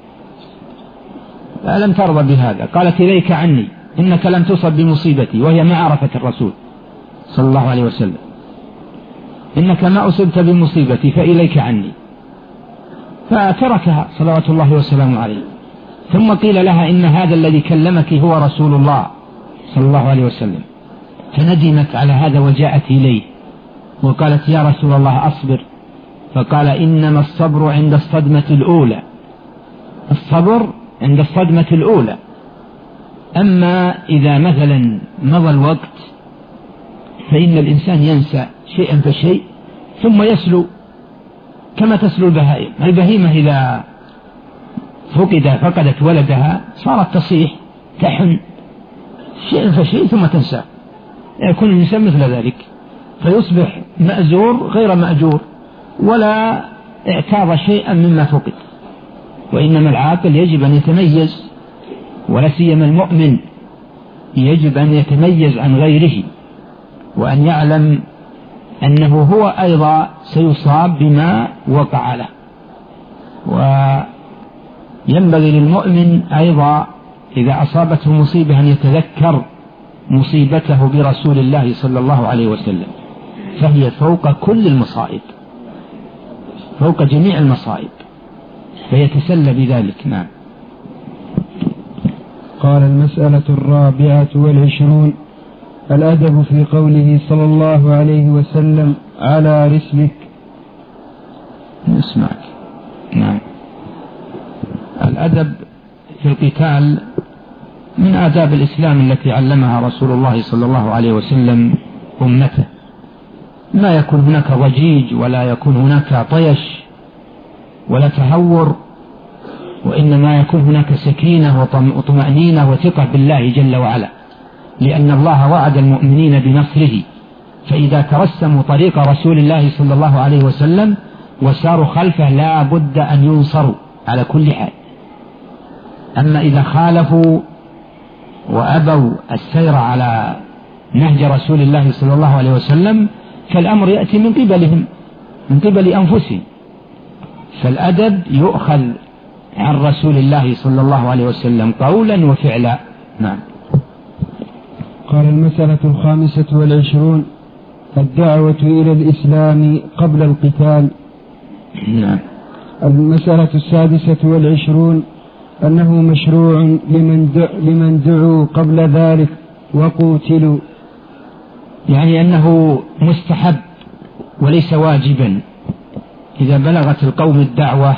ألم ترضى بهذا؟ قالت: إليك عني، إنك لم تصب بمصيبتي، وهي ما عرفت الرسول صلى الله عليه وسلم، إنك ما أصبت بمصيبتي فإليك عني، فتركها صلوات الله وسلامه عليه. ثم قيل لها: إن هذا الذي كلمك هو رسول الله صلى الله عليه وسلم، فندمت على هذا وجاءت إليه وقالت: يا رسول الله أصبر. فقال: إنما الصبر عند الصدمة الأولى، الصبر عند الصدمة الأولى، أما إذا مثلا مضى الوقت فإن الإنسان ينسى شيئا فشيء ثم يسلو كما تسلو البهائم. البهيمة إذا فقدت ولدها صارت تصيح تحن شيئا فشيء ثم تنسى، يكون الإنسان مثل ذلك، فيصبح مأزور غير مأجور ولا اعتاض شيئا مما فقد. وإنما العاقل يجب أن يتميز، ولا سيما المؤمن يجب أن يتميز عن غيره، وأن يعلم أنه هو أيضا سيصاب بما وقع له. وينبغي للمؤمن أيضا إذا أصابته مصيبة أن يتذكر مصيبته برسول الله صلى الله عليه وسلم، فهي فوق كل المصائب، فوق جميع المصائب، فيتسلى بذلك. نعم. قال: المسألة 24، الأدب في قوله صلى الله عليه وسلم: على رسلك. نسمعك. نعم. الأدب في القتال من آداب الإسلام التي علمها رسول الله صلى الله عليه وسلم أمته، ما يكون هناك ضجيج ولا يكون هناك طيش ولا تهور، وإنما يكون هناك سكينة وطمأنينة وثقة بالله جل وعلا، لأن الله وعد المؤمنين بنصره، فإذا ترسموا طريق رسول الله صلى الله عليه وسلم وساروا خلفه لا بد أن ينصروا على كل حال. أما إذا خالفوا وأبوا السير على نهج رسول الله صلى الله عليه وسلم فالأمر يأتي من قبلهم، من قبل أنفسهم. فالأدب يؤخذ عن رسول الله صلى الله عليه وسلم قولا وفعلا. نعم. قال: المسألة 25 الدعوة إلى الإسلام قبل القتال. نعم. المسألة 26 أنه مشروع لمن دعوا قبل ذلك وقوتلوا، يعني أنه مستحب وليس واجبا. إذا بلغت القوم الدعوة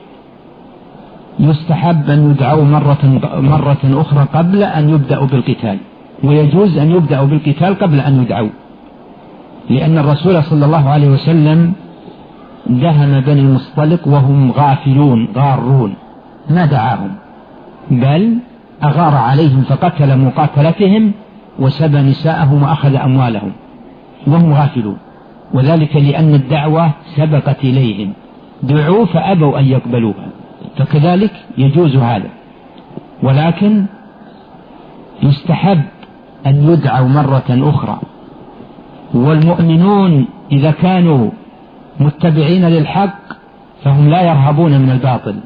يستحب أن يدعوا مرة أخرى قبل أن يبدأوا بالقتال، ويجوز أن يبدأوا بالقتال قبل أن يدعوا، لأن الرسول صلى الله عليه وسلم دهم بني المصطلق وهم غافلون غارون، ما دعاهم بل أغار عليهم فقتل مقاتلتهم وسبى نساءهم وأخذ أموالهم وهم غافلون، وذلك لأن الدعوة سبقت إليهم، دعوا فأبوا أن يقبلوها، فكذلك يجوز هذا. ولكن يستحب أن يدعوا مرة أخرى، والمؤمنون إذا كانوا متبعين للحق فهم لا يرهبون من الباطل،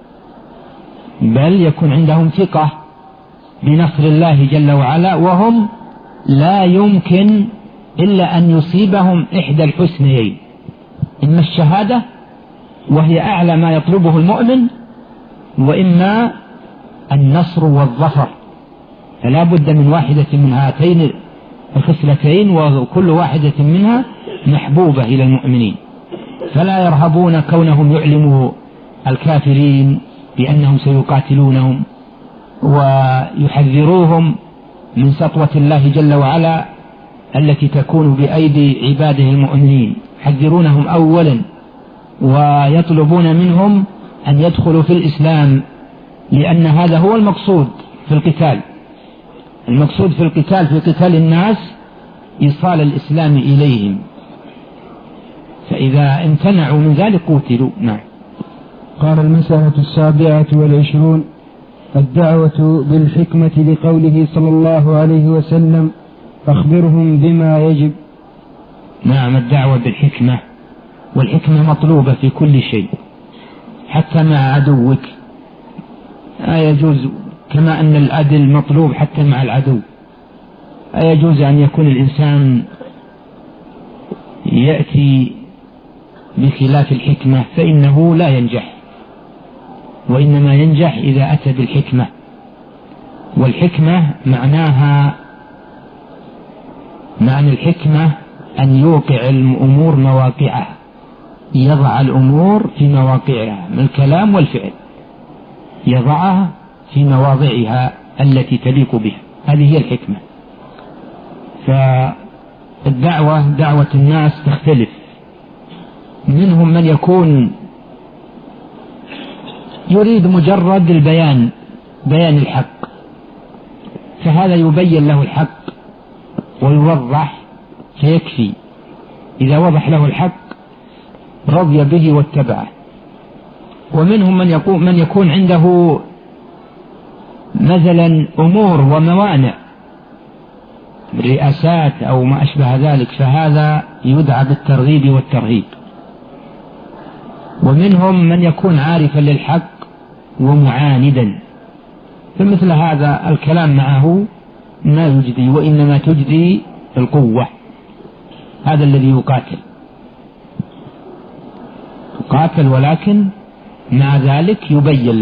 بل يكون عندهم ثقة بنصر الله جل وعلا، وهم لا يمكن إلا أن يصيبهم إحدى الحسنيين: إما الشهادة وهي أعلى ما يطلبه المؤمن، وإما النصر والظفر، فلا بد من واحدة من هاتين الخصلتين، وكل واحدة منها محبوبة إلى المؤمنين، فلا يرهبون كونهم يعلموا الكافرين بأنهم سيقاتلونهم، ويحذروهم من سطوة الله جل وعلا التي تكون بأيدي عباده المؤمنين، يحذرونهم أولا ويطلبون منهم أن يدخلوا في الإسلام، لأن هذا هو المقصود في القتال. المقصود في القتال في قتال الناس إيصال الإسلام إليهم، فإذا امتنعوا من ذلك قتلوا. نعم. قال: المسألة 27 الدعوة بالحكمة لقوله صلى الله عليه وسلم: أخبرهم بما يجب. نعم، الدعوة بالحكمة، والحكمة مطلوبة في كل شيء حتى مع عدوك، يجوز كما أن العدل مطلوب حتى مع العدو. يجوز أن يكون الإنسان يأتي بخلاف الحكمة فإنه لا ينجح، وإنما ينجح إذا أتى بالحكمة. والحكمة معنى الحكمة أن يوقع الأمور مواقعها، يضع الأمور في مواقعها من الكلام والفعل، يضعها في مواضعها التي تليق بها، هذه هي الحكمة. فالدعوة دعوة الناس تختلف، منهم من يكون يريد مجرد بيان الحق، فهذا يبين له الحق ويوضح فيكفي، إذا وضح له الحق رضي به واتبعه. ومنهم من يكون عنده مثلا أمور وموانع، رئاسات أو ما أشبه ذلك، فهذا يدعى بالترغيب والترهيب. ومنهم من يكون عارفا للحق ومعاندا، فمثل هذا الكلام معه ما يجدي، وإنما تجدي القوة. هذا الذي يقاتل ولكن مع ذلك يبين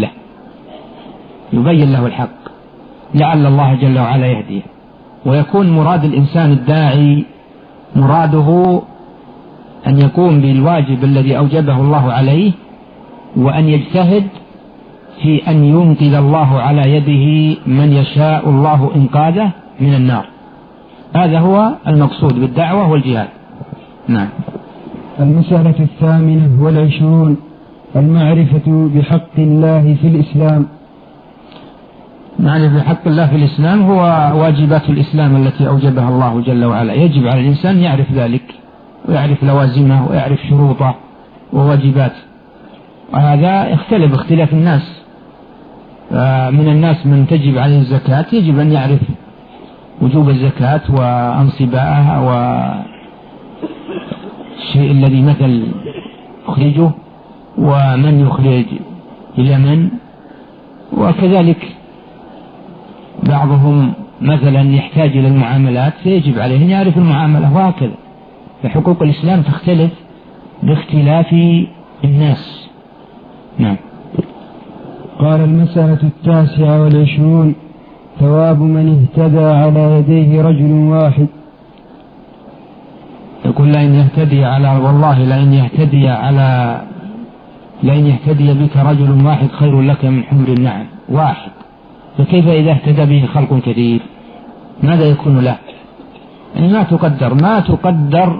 له الحق لعل الله جل وعلا يهديه. ويكون مراد الإنسان الداعي مراده أن يقوم بالواجب الذي أوجبه الله عليه، وأن يجتهد في أن ينقذ الله على يده من يشاء الله إنقاذه من النار. هذا هو المقصود بالدعوة والجهاد. نعم. المسألة 28 المعرفة بحق الله في الإسلام. معرفة بحق الله في الإسلام هو واجبات الإسلام التي أوجبها الله جل وعلا، يجب على الإنسان يعرف ذلك ويعرف لوازمه ويعرف شروطه وواجباته. وهذا يختلف اختلاف الناس، من الناس من تجب عليه الزكاة يجب أن يعرف وجوب الزكاة وأنصبائها والشيء الذي مثل يخرجه ومن يخرج إلى من وكذلك بعضهم مثلا يحتاج إلى المعاملات فيجب عليه أن يعرف المعاملة، وهكذا. فحقوق الإسلام تختلف باختلاف الناس. نعم. قال: المسألة 29 ثواب من اهتدى على يديه رجل واحد. يقول: لئن يهتدي على والله لئن يهتدي بك رجل واحد خير لك من حمر النعم. واحد، فكيف إذا اهتدى به خلق كثير؟ ماذا يكون له؟ يعني ما تقدر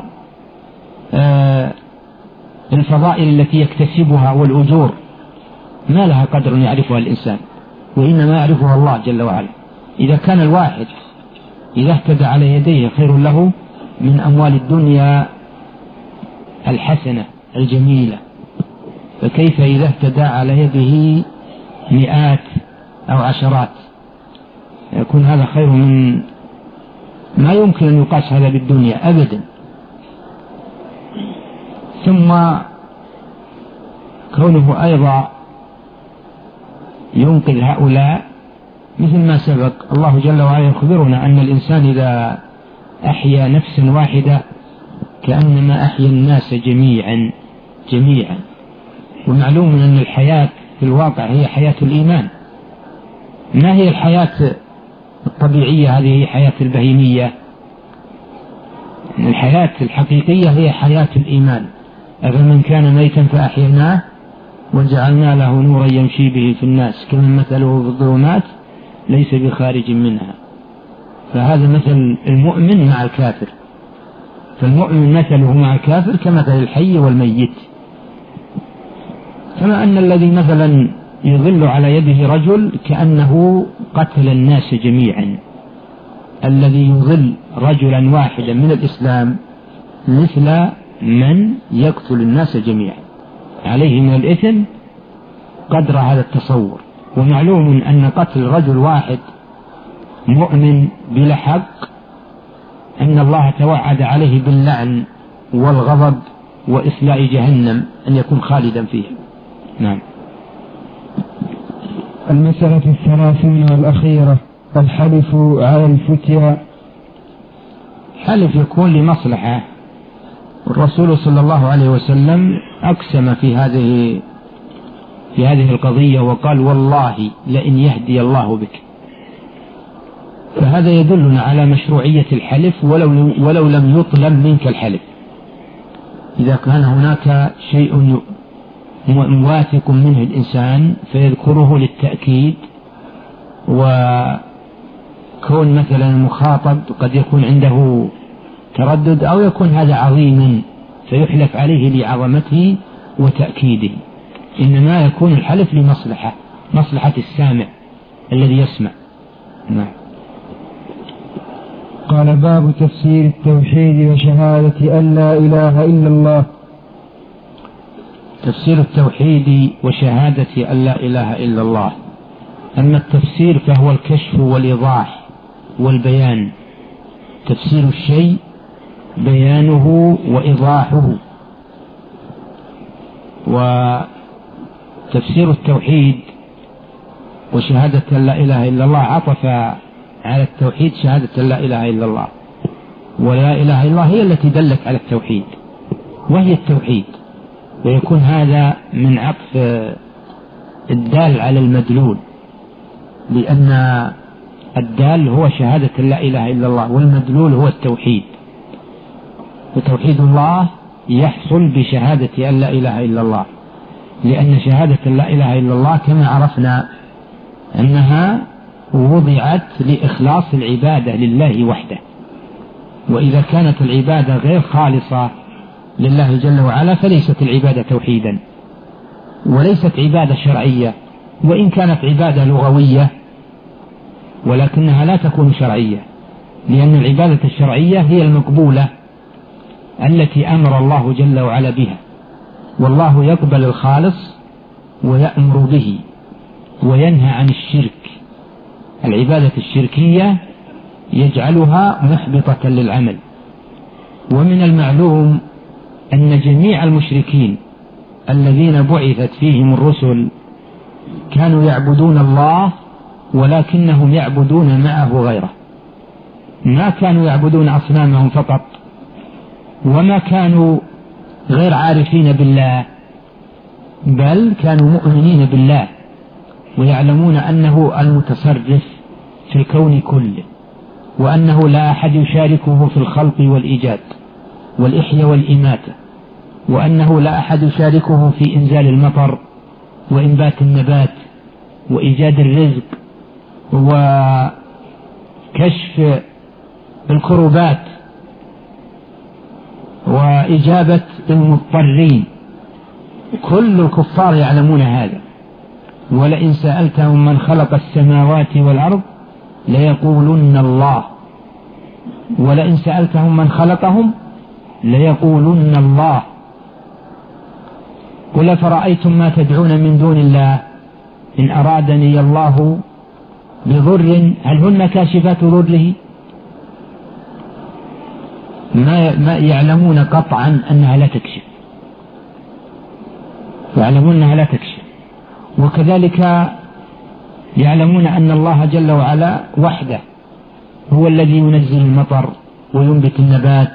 الفضائل التي يكتسبها والأجور، ما لها قدر يعرفها الإنسان، وإنما يعرفها الله جل وعلا. إذا كان الواحد إذا اهتدى على يديه خير له من أموال الدنيا الحسنة الجميلة، فكيف إذا اهتدى على يده مئات أو عشرات؟ يكون هذا خير من ما يمكن أن يقاس هذا بالدنيا أبدا. ثم كونه أيضا ينقذ هؤلاء مثل ما سبق، الله جل وعلا يخبرنا أن الإنسان إذا أحيا نفسا واحدة كأنما أحيا الناس جميعا. ومعلوم أن الحياة في الواقع هي حياة الإيمان، ما هي الحياة الطبيعية، هذه هي حياة البهيمية. الحياة الحقيقية هي حياة الإيمان. أفمن كان ميتا فأحييناه وجعلنا له نورا يمشي به في الناس كمن مثله في الظلمات ليس بخارج منها. فهذا مثل المؤمن مع الكافر، فالمؤمن مثله مع الكافر كمثل الحي والميت. كما أن الذي مثلا يظل على يده رجل كأنه قتل الناس جميعا، الذي يظل رجلا واحدا من الإسلام مثل من يقتل الناس جميعا، عليه من الإثم قدر هذا التصور. ومعلوم أن قتل رجل واحد مؤمن بلا حق أن الله توعد عليه باللعن والغضب وإصلاء جهنم أن يكون خالدا فيها. نعم. المسألة 30 والأخيرة الحلف على الفتيا. حلف يكون لمصلحة، والرسول صلى الله عليه وسلم أقسم في هذه القضية وقال: والله لئن يهدي الله بك. فهذا يدلنا على مشروعية الحلف ولو لم يطلب منك الحلف. إذا كان هناك شيء واثق منه الإنسان فيذكره للتأكيد، وكون مثلا المخاطب قد يكون عنده تردد أو يكون هذا عظيما فيحلف عليه لعظمته وتأكيده، إنما يكون الحلف مصلحة السامع الذي يسمع. نعم. قال: باب تفسير التوحيد وشهادة أن لا إله إلا الله. تفسير التوحيد وشهادة أن لا إله إلا الله. أما التفسير فهو الكشف والإيضاح والبيان، تفسير الشيء بيانه وإيضاحه. وتفسير التوحيد وشهادة أن لا إله إلا الله عطف على التوحيد شهادة لا إله إلا الله، ولا إله إلا الله هي التي دلت على التوحيد وهي التوحيد، ويكون هذا من عطف الدال على المدلول، لأن الدال هو شهادة لا إله إلا الله والمدلول هو التوحيد. وتوحيد الله يحصل بشهادة أن لا إله إلا الله، لأن شهادة لا إله إلا الله كما عرفنا أنها وضعت لإخلاص العبادة لله وحده، وإذا كانت العبادة غير خالصة لله جل وعلا فليست العبادة توحيدا، وليست عبادة شرعية، وإن كانت عبادة لغوية ولكنها لا تكون شرعية، لأن العبادة الشرعية هي المقبولة التي أمر الله جل وعلا بها، والله يقبل الخالص ويأمر به وينهى عن الشرك. العبادة الشركية يجعلها محبطة للعمل. ومن المعلوم أن جميع المشركين الذين بعثت فيهم الرسل كانوا يعبدون الله ولكنهم يعبدون معه غيره، ما كانوا يعبدون أصنامهم فقط، وما كانوا غير عارفين بالله، بل كانوا مؤمنين بالله ويعلمون أنه المتصرف في الكون كله، وأنه لا أحد يشاركه في الخلق والإيجاد والإحياء والإماتة، وأنه لا أحد يشاركه في إنزال المطر وإنبات النبات وإيجاد الرزق وكشف الكروبات وإجابة المضطرين. كل الكفار يعلمون هذا. ولئن سألتهم من خلق السماوات والأرض ليقولن الله، ولئن سألتهم من خلقهم ليقولن الله. قل فرأيتم ما تدعون من دون الله إن أرادني الله بضر هل هن كاشفات ضره؟ ما يعلمون قطعا أنها لا تكشف، يعلمون أنها لا تكشف. وكذلك يعلمون أن الله جل وعلا وحده هو الذي ينزل المطر وينبت النبات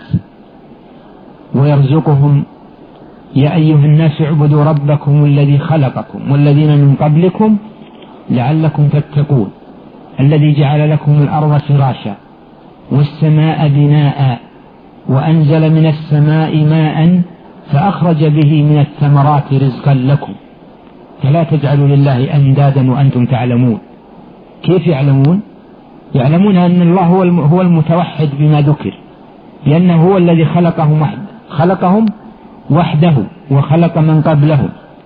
ويرزقهم. يا أيها الناس اعبدوا ربكم الذي خلقكم والذين من قبلكم لعلكم تتقون الذي جعل لكم الأرض فراشا والسماء بناء وأنزل من السماء ماء فأخرج به من الثمرات رزقا لكم فلا تجعلوا لله أندادا وأنتم تعلمون. كيف يعلمون؟ يعلمون أن الله هو المتوحد بما ذكر، لأنه هو الذي خلقهم وحده وخلق من قبلهم،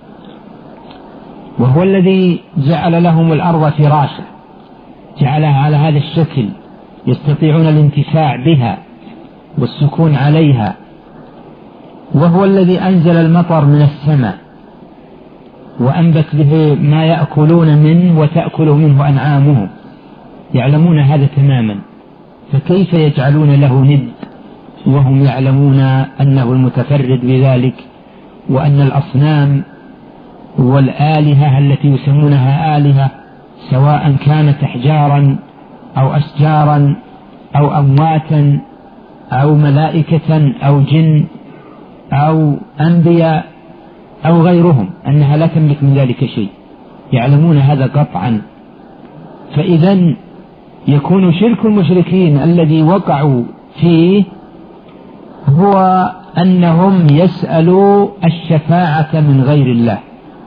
وهو الذي جعل لهم الأرض فراشا، جعلها على هذا الشكل يستطيعون الانتفاع بها والسكون عليها، وهو الذي أنزل المطر من السماء وأنبت به ما يأكلون منه وتأكل منه أنعامهم. يعلمون هذا تماما، فكيف يجعلون له ند وهم يعلمون أنه المتفرد بذلك، وأن الأصنام والآلهة التي يسمونها آلهة سواء كانت أحجارا أو أشجارا أو أمواتا أو ملائكة أو جن أو أنبياء أو غيرهم، أنها لا تملك من ذلك شيء، يعلمون هذا قطعا. فإذا يكون شرك المشركين الذي وقعوا فيه هو أنهم يسألوا الشفاعة من غير الله،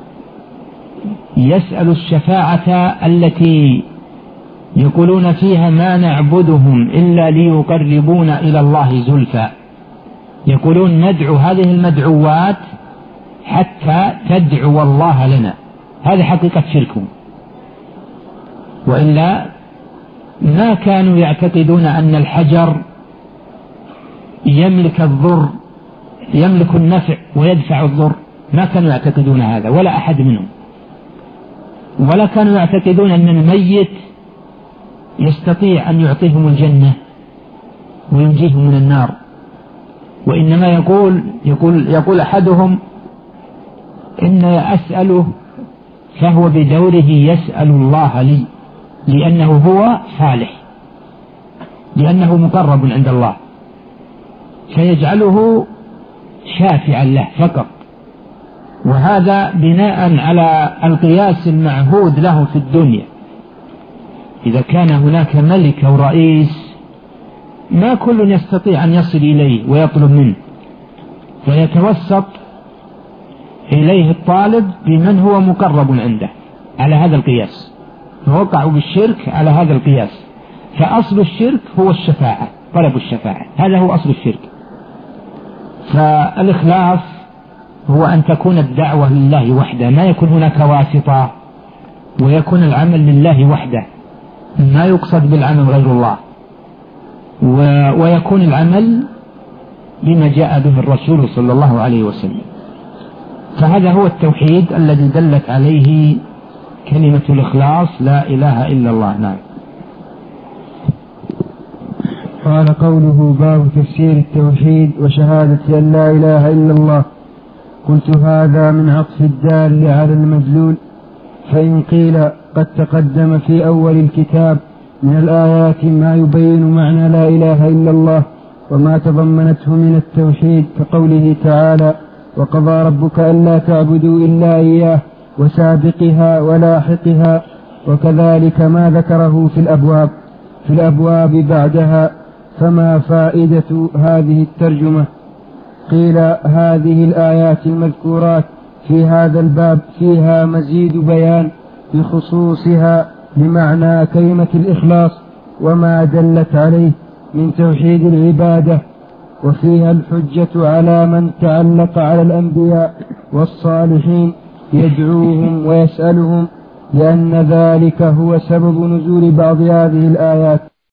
يسألوا الشفاعة التي يقولون فيها ما نعبدهم إلا ليقربونا إلى الله زلفى، يقولون ندعو هذه المدعوات حتى تدعو الله لنا. هذه حقيقة شركهم، وإلا ما كانوا يعتقدون أن الحجر يملك الضر، يملك النفع ويدفع الضر، ما كانوا يعتقدون هذا ولا أحد منهم، ولا كانوا يعتقدون أن الميت يستطيع أن يعطيهم الجنة وينجيهم من النار. وإنما يقول أحدهم إن أسأله فهو بدوره يسأل الله لي، لأنه هو صالح، لأنه مقرب عند الله، فيجعله شافعا له فقط. وهذا بناء على القياس المعهود له في الدنيا. إذا كان هناك ملك أو رئيس ما كل يستطيع أن يصل إليه ويطلب منه، فيتوسط إليه الطالب بمن هو مقرب عنده على هذا القياس، فوقعوا بالشرك على هذا القياس. فأصل الشرك هو الشفاعة، طلب الشفاعة، هذا هو أصل الشرك. فالإخلاص هو أن تكون الدعوة لله وحده، ما يكون هناك واسطة، ويكون العمل لله وحده، ما يقصد بالعمل غير الله، ويكون العمل بما جاء به الرسول صلى الله عليه وسلم. فهذا هو التوحيد الذي دلت عليه كلمة الإخلاص لا إله إلا الله. نعم. قال قوله باب تفسير التوحيد وشهادة أن لا إله إلا الله. قلت هذا من عطف الدال على المدلول، فإن قيل قد تقدم في أول الكتاب من الآيات ما يبين معنى لا إله إلا الله وما تضمنته من التوحيد كقوله تعالى وقضى ربك ألا تعبدوا إلا إياه وسابقها ولاحقها، وكذلك ما ذكره في الأبواب بعدها، فما فائدة هذه الترجمة؟ قيل هذه الآيات المذكورات في هذا الباب فيها مزيد بيان بخصوصها لمعنى كلمة الإخلاص وما دلت عليه من توحيد العبادة، وفيها الحجة على من تعلق على الأنبياء والصالحين يدعوهم ويسألهم، لأن ذلك هو سبب نزول بعض هذه الآيات.